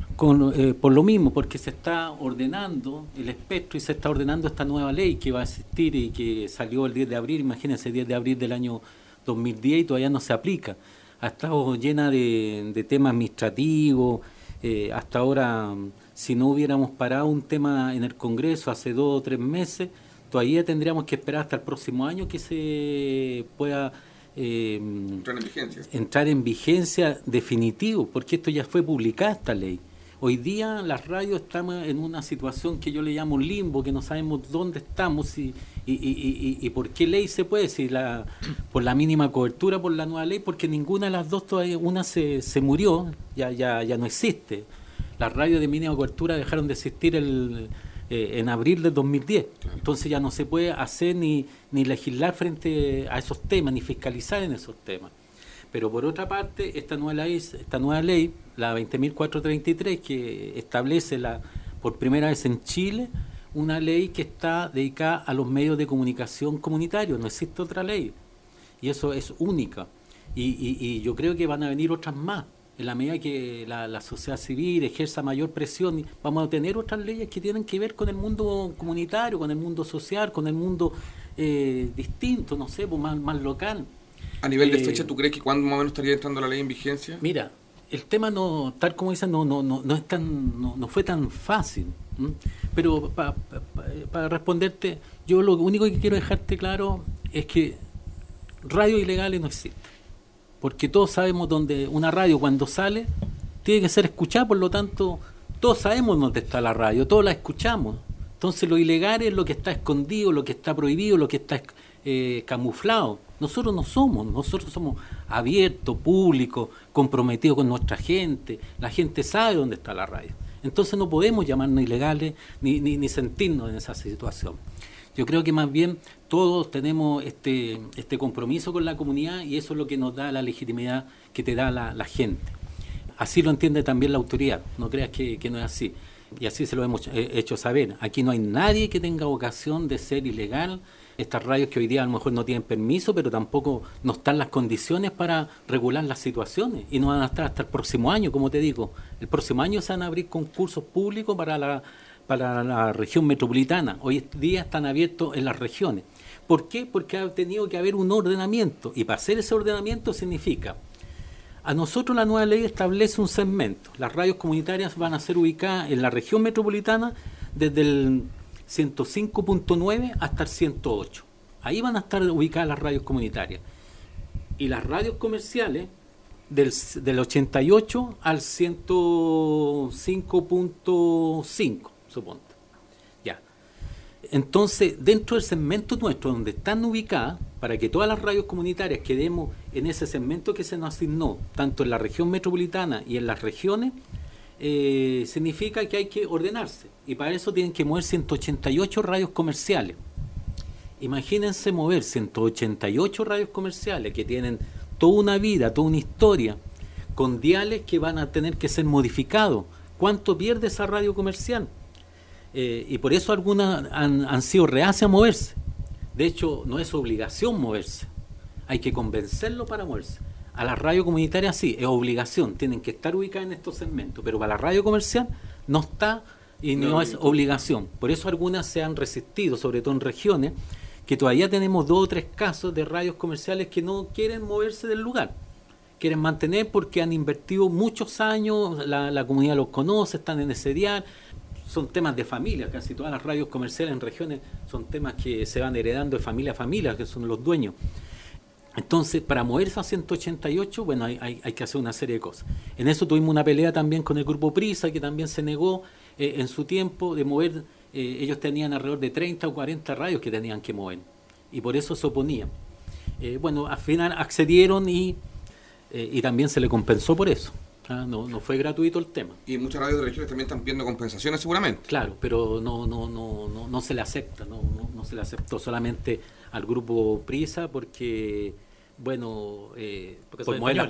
por lo mismo, porque se está ordenando el espectro y se está ordenando esta nueva ley que va a existir y que salió el 10 de abril, imagínense, 10 de abril del año 2010 y todavía no se aplica. Ha estado llena de temas administrativos. Hasta ahora, si no hubiéramos parado un tema en el Congreso hace 2 o 3 meses, todavía tendríamos que esperar hasta el próximo año que se pueda entrar en vigencia definitivo, porque esto ya fue publicada, esta ley. Hoy día las radios estamos en una situación que yo le llamo limbo, que no sabemos dónde estamos y por qué ley se puede, si por la mínima cobertura, por la nueva ley, porque ninguna de las dos todavía, una se murió, ya no existe. Las radios de mínima cobertura dejaron de existir en abril del 2010, entonces ya no se puede hacer ni legislar frente a esos temas, ni fiscalizar en esos temas. Pero por otra parte, esta nueva ley, la 20.433, que establece por primera vez en Chile una ley que está dedicada a los medios de comunicación comunitarios, no existe otra ley, y eso es única, y yo creo que van a venir otras más. En la medida que la sociedad civil ejerza mayor presión, vamos a tener otras leyes que tienen que ver con el mundo comunitario, con el mundo social, con el mundo distinto, no sé, más local. A nivel de fecha, ¿tú crees que cuándo más o menos estaría entrando la ley en vigencia? Mira, el tema no, tal como dicen, no fue tan fácil. Pero para responderte, yo lo único que quiero dejarte claro es que radios ilegales no existen. Porque todos sabemos dónde una radio cuando sale tiene que ser escuchada, por lo tanto, todos sabemos dónde está la radio, todos la escuchamos. Entonces lo ilegal es lo que está escondido, lo que está prohibido, lo que está camuflado. Nosotros no somos, nosotros somos abiertos, públicos, comprometidos con nuestra gente. La gente sabe dónde está la radio. Entonces no podemos llamarnos ilegales ni sentirnos en esa situación. Yo creo que más bien todos tenemos este compromiso con la comunidad y eso es lo que nos da la legitimidad que te da la gente. Así lo entiende también la autoridad, no creas que no es así. Y así se lo hemos hecho saber. Aquí no hay nadie que tenga vocación de ser ilegal. Estas radios que hoy día a lo mejor no tienen permiso, pero tampoco no están las condiciones para regular las situaciones. Y no van a estar hasta el próximo año, como te digo. El próximo año se van a abrir concursos públicos para la región metropolitana. Hoy día están abiertos en las regiones. ¿Por qué? Porque ha tenido que haber un ordenamiento. Y para hacer ese ordenamiento significa... A nosotros la nueva ley establece un segmento. Las radios comunitarias van a ser ubicadas en la región metropolitana desde el 105.9 hasta el 108. Ahí van a estar ubicadas las radios comunitarias. Y las radios comerciales del 88 al 105.5, suponte. Ya. Entonces, dentro del segmento nuestro, donde están ubicadas, para que todas las radios comunitarias quedemos en ese segmento que se nos asignó, tanto en la región metropolitana y en las regiones, significa que hay que ordenarse. Y para eso tienen que mover 188 radios comerciales. Imagínense mover 188 radios comerciales que tienen toda una vida, toda una historia, con diales que van a tener que ser modificados. ¿Cuánto pierde esa radio comercial? Y por eso algunas han sido reacias a moverse. De hecho, no es obligación moverse. Hay que convencerlo para moverse. A la radio comunitaria sí, es obligación. Tienen que estar ubicadas en estos segmentos. Pero para la radio comercial no está y no es obligación. Por eso algunas se han resistido, sobre todo en regiones, que todavía tenemos 2 o 3 casos de radios comerciales que no quieren moverse del lugar. Quieren mantener porque han invertido muchos años, la comunidad los conoce, están en ese dial. Son temas de familia, casi todas las radios comerciales en regiones son temas que se van heredando de familia a familia, que son los dueños. Entonces, para moverse a 188, bueno, hay que hacer una serie de cosas. En eso tuvimos una pelea también con el grupo Prisa, que también se negó en su tiempo de mover. Ellos tenían alrededor de 30 o 40 radios que tenían que mover, y por eso se oponían. Bueno, al final accedieron y también se le compensó por eso. No fue gratuito el tema. Y muchas radios de regiones también están pidiendo compensaciones seguramente. Claro, pero no se le acepta, no se le aceptó solamente al grupo Prisa porque, bueno, por mover las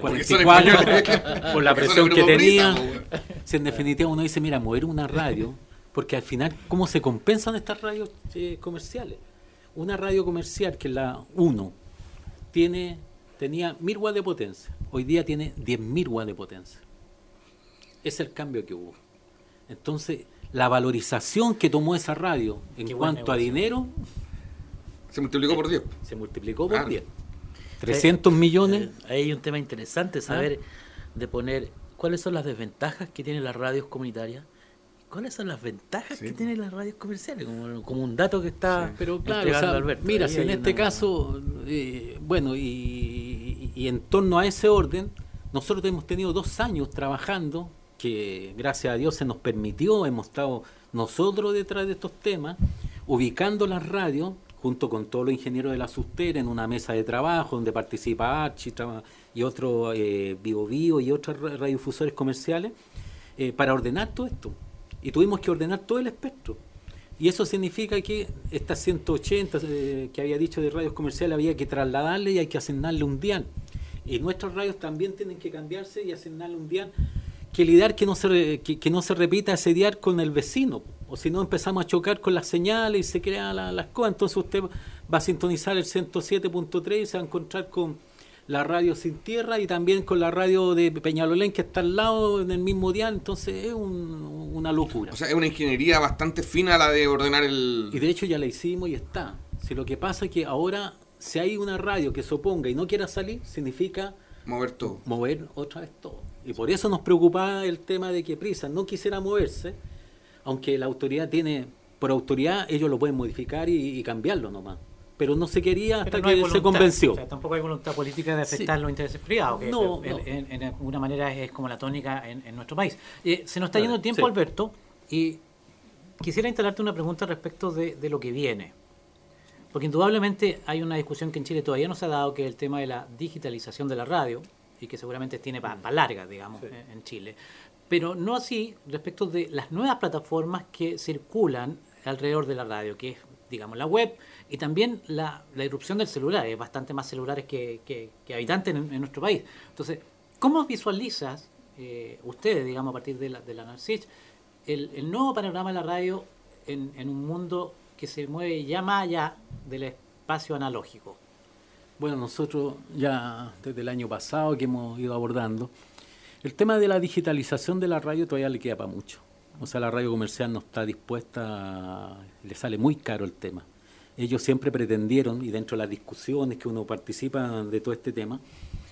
44, por la presión que tenía. Si en definitiva uno dice, mira, mover una radio, porque al final, ¿cómo se compensan estas radios comerciales? Una radio comercial que la 1 tenía 1000 watts de potencia, hoy día tiene 10.000 watts de potencia. Es el cambio que hubo. Entonces, la valorización que tomó esa radio en cuanto a dinero se multiplicó por 10. Se multiplicó por 10. 300 millones. Ahí hay un tema interesante, saber de poner cuáles son las desventajas que tienen las radios comunitarias, cuáles son las ventajas que tienen las radios comerciales, como un dato que está pero claro, Alberto. Mira, si en este caso, bueno, y en torno a ese orden, nosotros hemos tenido 2 años trabajando, que gracias a Dios se nos permitió, hemos estado nosotros detrás de estos temas, ubicando las radios, junto con todos los ingenieros de la SUSTER, en una mesa de trabajo donde participa Archi y otros Vivo Vivo y otros radiodifusores comerciales, para ordenar todo esto. Y tuvimos que ordenar todo el espectro. Y eso significa que estas 180 que había dicho de radios comerciales había que trasladarle y hay que asignarle un dial. Y nuestras radios también tienen que cambiarse y asignarle un dial, que lidiar que no se repita ese dial con el vecino, o si no empezamos a chocar con las señales y se crean las cosas. Entonces usted va a sintonizar el 107.3 y se va a encontrar con la radio Sin Tierra y también con la radio de Peñalolén, que está al lado en el mismo dial. Entonces es una locura. O sea, es una ingeniería bastante fina la de ordenar el... Y de hecho ya la hicimos y está. Si lo que pasa es que ahora si hay una radio que se oponga y no quiera salir, significa mover todo. Mover otra vez todo. Y por eso nos preocupaba el tema de que Prisa no quisiera moverse, aunque la autoridad tiene, por autoridad, ellos lo pueden modificar y cambiarlo nomás. Pero no se quería hasta que se convenció. O sea, tampoco hay voluntad política de afectar los intereses privados, que no. En alguna manera es como la tónica en nuestro país. Se nos está yendo el tiempo, sí. Alberto, y quisiera instalarte una pregunta respecto de lo que viene. Porque indudablemente hay una discusión que en Chile todavía no se ha dado, que es el tema de la digitalización de la radio, y que seguramente tiene para larga, digamos, en Chile. Pero no así respecto de las nuevas plataformas que circulan alrededor de la radio, que es, digamos, la web, y también la irrupción del celular. Hay bastante más celulares que habitantes en nuestro país. Entonces, ¿cómo visualizas ustedes, digamos, a partir de la NARCICH, el nuevo panorama de la radio en un mundo que se mueve ya más allá del espacio analógico? Bueno, nosotros ya desde el año pasado que hemos ido abordando, el tema de la digitalización de la radio todavía le queda para mucho. O sea, la radio comercial no está dispuesta, le sale muy caro el tema. Ellos siempre pretendieron, y dentro de las discusiones que uno participa de todo este tema,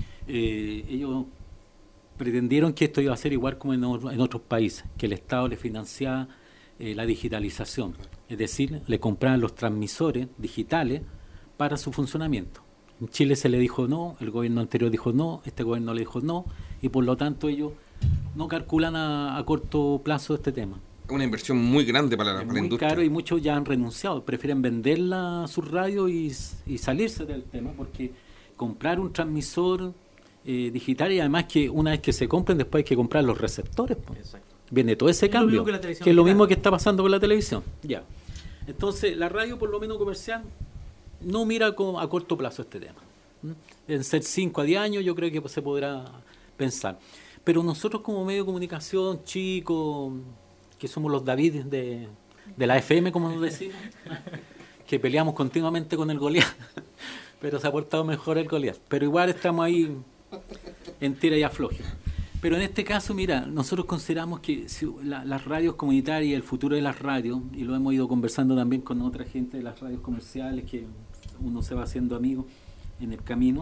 ellos pretendieron que esto iba a ser igual como en otros países, que el Estado le financiaba la digitalización. Es decir, le compraban los transmisores digitales para su funcionamiento. En Chile se le dijo no, el gobierno anterior dijo no, este gobierno le dijo no, y por lo tanto ellos no calculan a corto plazo este tema. Una inversión muy grande para la muy industria. Caro, y muchos ya han renunciado, prefieren venderla a sus radios y salirse del tema, porque comprar un transmisor digital, y además que una vez que se compren, después hay que comprar los receptores. Exacto. Viene todo ese cambio, que es lo mismo que está pasando con la televisión. Ya. Entonces, la radio, por lo menos comercial, no mira a corto plazo este tema. En ser 5 a 10 años yo creo que se podrá pensar. Pero nosotros como medio de comunicación, chicos, que somos los David de la FM, como nos decimos, que peleamos continuamente con el Goliat, pero se ha portado mejor el Goliat. Pero igual estamos ahí en tira y afloje. Pero en este caso, mira, nosotros consideramos que si las radios comunitarias, el futuro de las radios, y lo hemos ido conversando también con otra gente de las radios comerciales, que uno se va haciendo amigo en el camino,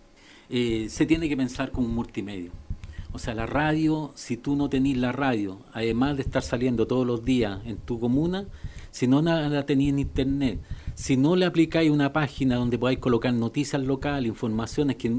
se tiene que pensar como un multimedio. O sea, la radio, si tú no tenés la radio, además de estar saliendo todos los días en tu comuna, si no la tenés en internet, si no le aplicáis una página donde podáis colocar noticias locales, informaciones que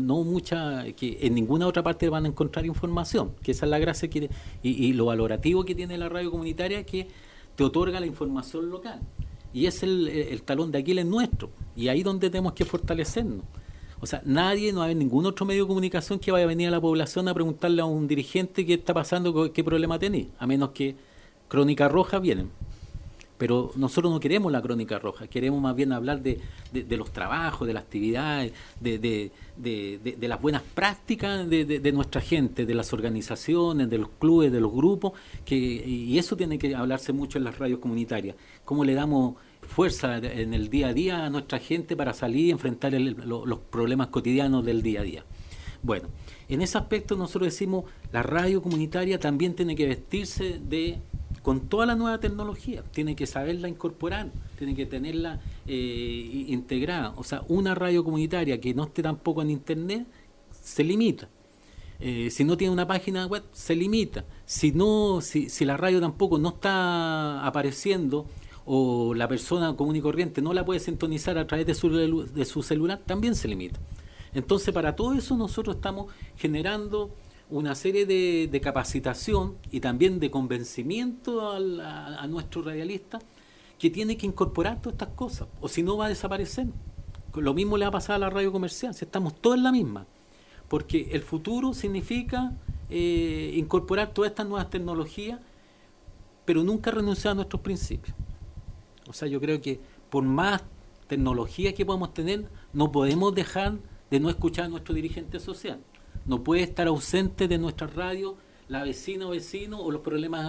en ninguna otra parte van a encontrar información, que esa es la gracia y lo valorativo que tiene la radio comunitaria, que te otorga la información local. Y es el talón de Aquiles nuestro, y ahí donde tenemos que fortalecernos. O sea, no va a haber ningún otro medio de comunicación que vaya a venir a la población a preguntarle a un dirigente qué está pasando, qué problema tenéis, a menos que Crónica Roja vienen. Pero nosotros no queremos la Crónica Roja, queremos más bien hablar de los trabajos, de las actividades, de las buenas prácticas de nuestra gente, de las organizaciones, de los clubes, de los grupos, y eso tiene que hablarse mucho en las radios comunitarias. Cómo le damos fuerza en el día a día a nuestra gente para salir y enfrentar los problemas cotidianos del día a día. Bueno, en ese aspecto nosotros decimos, la radio comunitaria también tiene que vestirse con toda la nueva tecnología, tiene que saberla incorporar, tiene que tenerla integrada. O sea, una radio comunitaria que no esté tampoco en internet se limita. Si no tiene una página web, se limita. Si la radio tampoco no está apareciendo, o la persona común y corriente no la puede sintonizar a través de su celular, también se limita. Entonces, para todo eso nosotros estamos generando una serie de capacitación y también de convencimiento a nuestro radialista, que tiene que incorporar todas estas cosas, o si no va a desaparecer. Lo mismo le va a pasar a la radio comercial, si estamos todos en la misma, porque el futuro significa incorporar todas estas nuevas tecnologías, pero nunca renunciar a nuestros principios. O sea, yo creo que por más tecnología que podamos tener, no podemos dejar de no escuchar a nuestro dirigente social. No puede estar ausente de nuestra radio la vecina o vecino, o las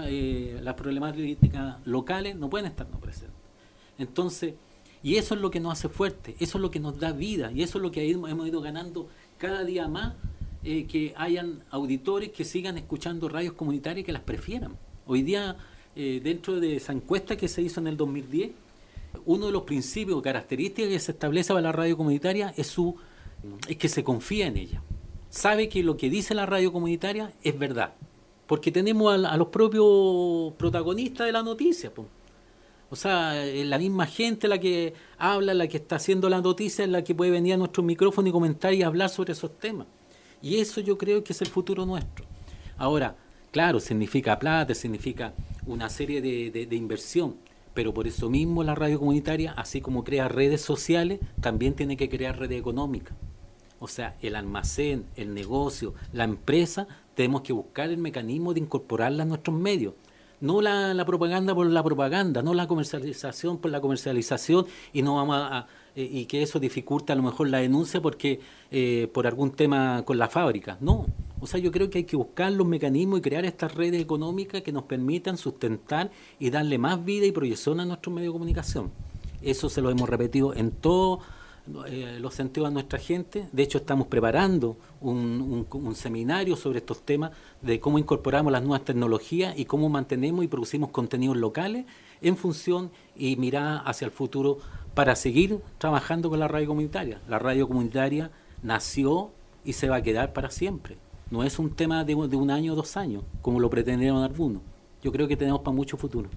problemáticas locales no pueden estar no presentes. Entonces, y eso es lo que nos hace fuerte, eso es lo que nos da vida, y eso es lo que hemos ido ganando cada día más, que hayan auditores que sigan escuchando radios comunitarias, que las prefieran. Hoy día, dentro de esa encuesta que se hizo en el 2010, uno de los principios o características que se establece para la radio comunitaria es que se confía en ella. Sabe que lo que dice la radio comunitaria es verdad, porque tenemos a los propios protagonistas de la noticia, po. O sea, la misma gente la que habla, la que está haciendo la noticia, es la que puede venir a nuestro micrófono y comentar y hablar sobre esos temas. Y eso yo creo que es el futuro nuestro. Ahora, claro, significa plata, significa una serie de inversión, pero por eso mismo la radio comunitaria, así como crea redes sociales, también tiene que crear redes económicas. O sea, el almacén, el negocio, la empresa, tenemos que buscar el mecanismo de incorporarla a nuestros medios. No la propaganda por la propaganda, no la comercialización por la comercialización, y no vamos y que eso dificulta a lo mejor la denuncia porque por algún tema con la fábrica. No, o sea, yo creo que hay que buscar los mecanismos y crear estas redes económicas que nos permitan sustentar y darle más vida y proyección a nuestros medios de comunicación. Eso se lo hemos repetido en todos los sentidos a nuestra gente. De hecho, estamos preparando un seminario sobre estos temas de cómo incorporamos las nuevas tecnologías y cómo mantenemos y producimos contenidos locales en función y mirada hacia el futuro para seguir trabajando con la radio comunitaria. La radio comunitaria nació y se va a quedar para siempre. No es un tema de 1 año o 2 años, como lo pretendieron algunos. Yo creo que tenemos para mucho futuro.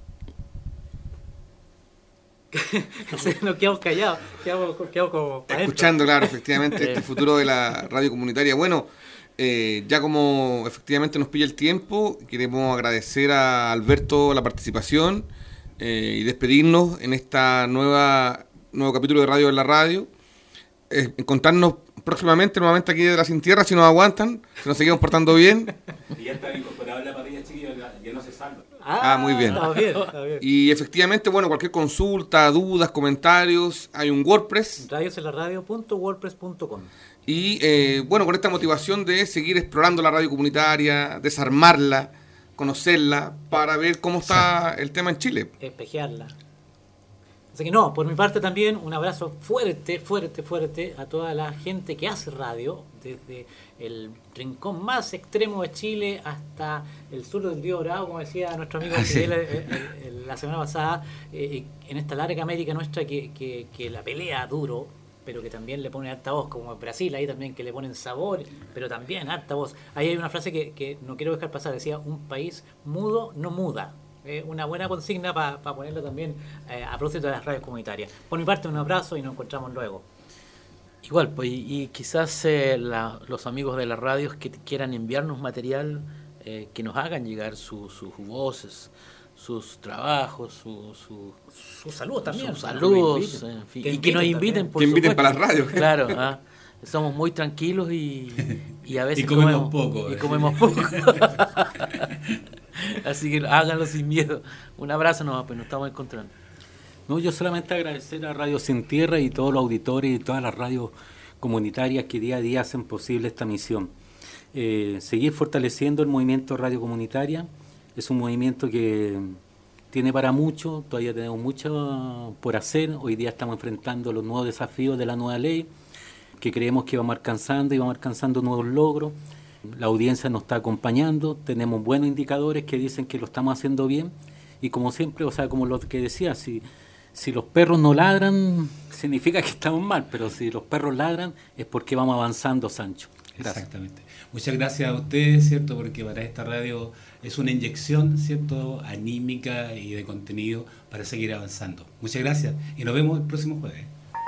Nos quedamos callados, quedamos como escuchando, claro, efectivamente, este futuro de la radio comunitaria. Bueno, ya como efectivamente nos pilla el tiempo, queremos agradecer a Alberto la participación y despedirnos en esta nuevo capítulo de Radio en la Radio. Encontrarnos próximamente, nuevamente aquí de la Sin Tierra, si nos aguantan, si nos seguimos portando bien. Y ya está incorporado en la parrilla, chiquillos, ya no se salva. Muy bien. Está bien. Y efectivamente, bueno, cualquier consulta, dudas, comentarios, hay un WordPress. radiosenlaradio.wordpress.com. Y bueno, con esta motivación de seguir explorando la radio comunitaria, desarmarla, conocerla, para ver cómo está el tema en Chile. Espejearla. Así que no, por mi parte también un abrazo fuerte a toda la gente que hace radio, desde el rincón más extremo de Chile hasta el sur del Río Bravo, como decía nuestro amigo Fidel la semana pasada, en esta larga América nuestra que la pelea duro, pero que también le pone harta voz, como en Brasil, ahí también que le ponen sabor, pero también harta voz. Ahí hay una frase que no quiero dejar pasar, decía, un país mudo no muda. Una buena consigna para ponerlo también a propósito de las radios comunitarias. Por mi parte, un abrazo y nos encontramos luego. Igual, pues, y quizás los amigos de las radios que quieran enviarnos material, que nos hagan llegar sus voces, sus trabajos, su salud también. Sus saludos, en fin, y que nos inviten, por supuesto. Que inviten para las radios. Claro, somos muy tranquilos y a veces y comemos poco. Y comemos poco. Así que háganlo sin miedo. Un abrazo nomás, pues nos estamos encontrando. No, yo solamente agradecer a Radio Sin Tierra y todos los auditores y todas las radios comunitarias que día a día hacen posible esta misión. Seguir fortaleciendo el movimiento Radio Comunitaria. Es un movimiento que tiene para mucho, todavía tenemos mucho por hacer. Hoy día estamos enfrentando los nuevos desafíos de la nueva ley, que creemos que vamos alcanzando nuevos logros. La audiencia nos está acompañando, tenemos buenos indicadores que dicen que lo estamos haciendo bien, y como siempre, o sea, como lo que decía, si los perros no ladran, significa que estamos mal, pero si los perros ladran es porque vamos avanzando, Sancho. Gracias. Exactamente. Muchas gracias a ustedes, ¿cierto? Porque para esta radio es una inyección, ¿cierto?, anímica y de contenido para seguir avanzando. Muchas gracias y nos vemos el próximo jueves.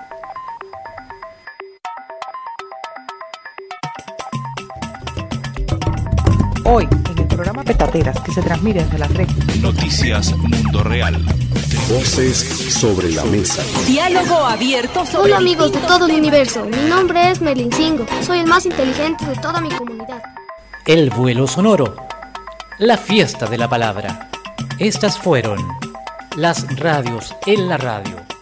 Hoy, en el programa Petateras, que se transmite desde la FREC. Noticias Mundo Real. Voces sobre la mesa. Diálogo abierto sobre... Hola amigos de todo el universo, mi nombre es Melincingo, soy el más inteligente de toda mi comunidad. El vuelo sonoro. La fiesta de la palabra. Estas fueron las radios en la radio.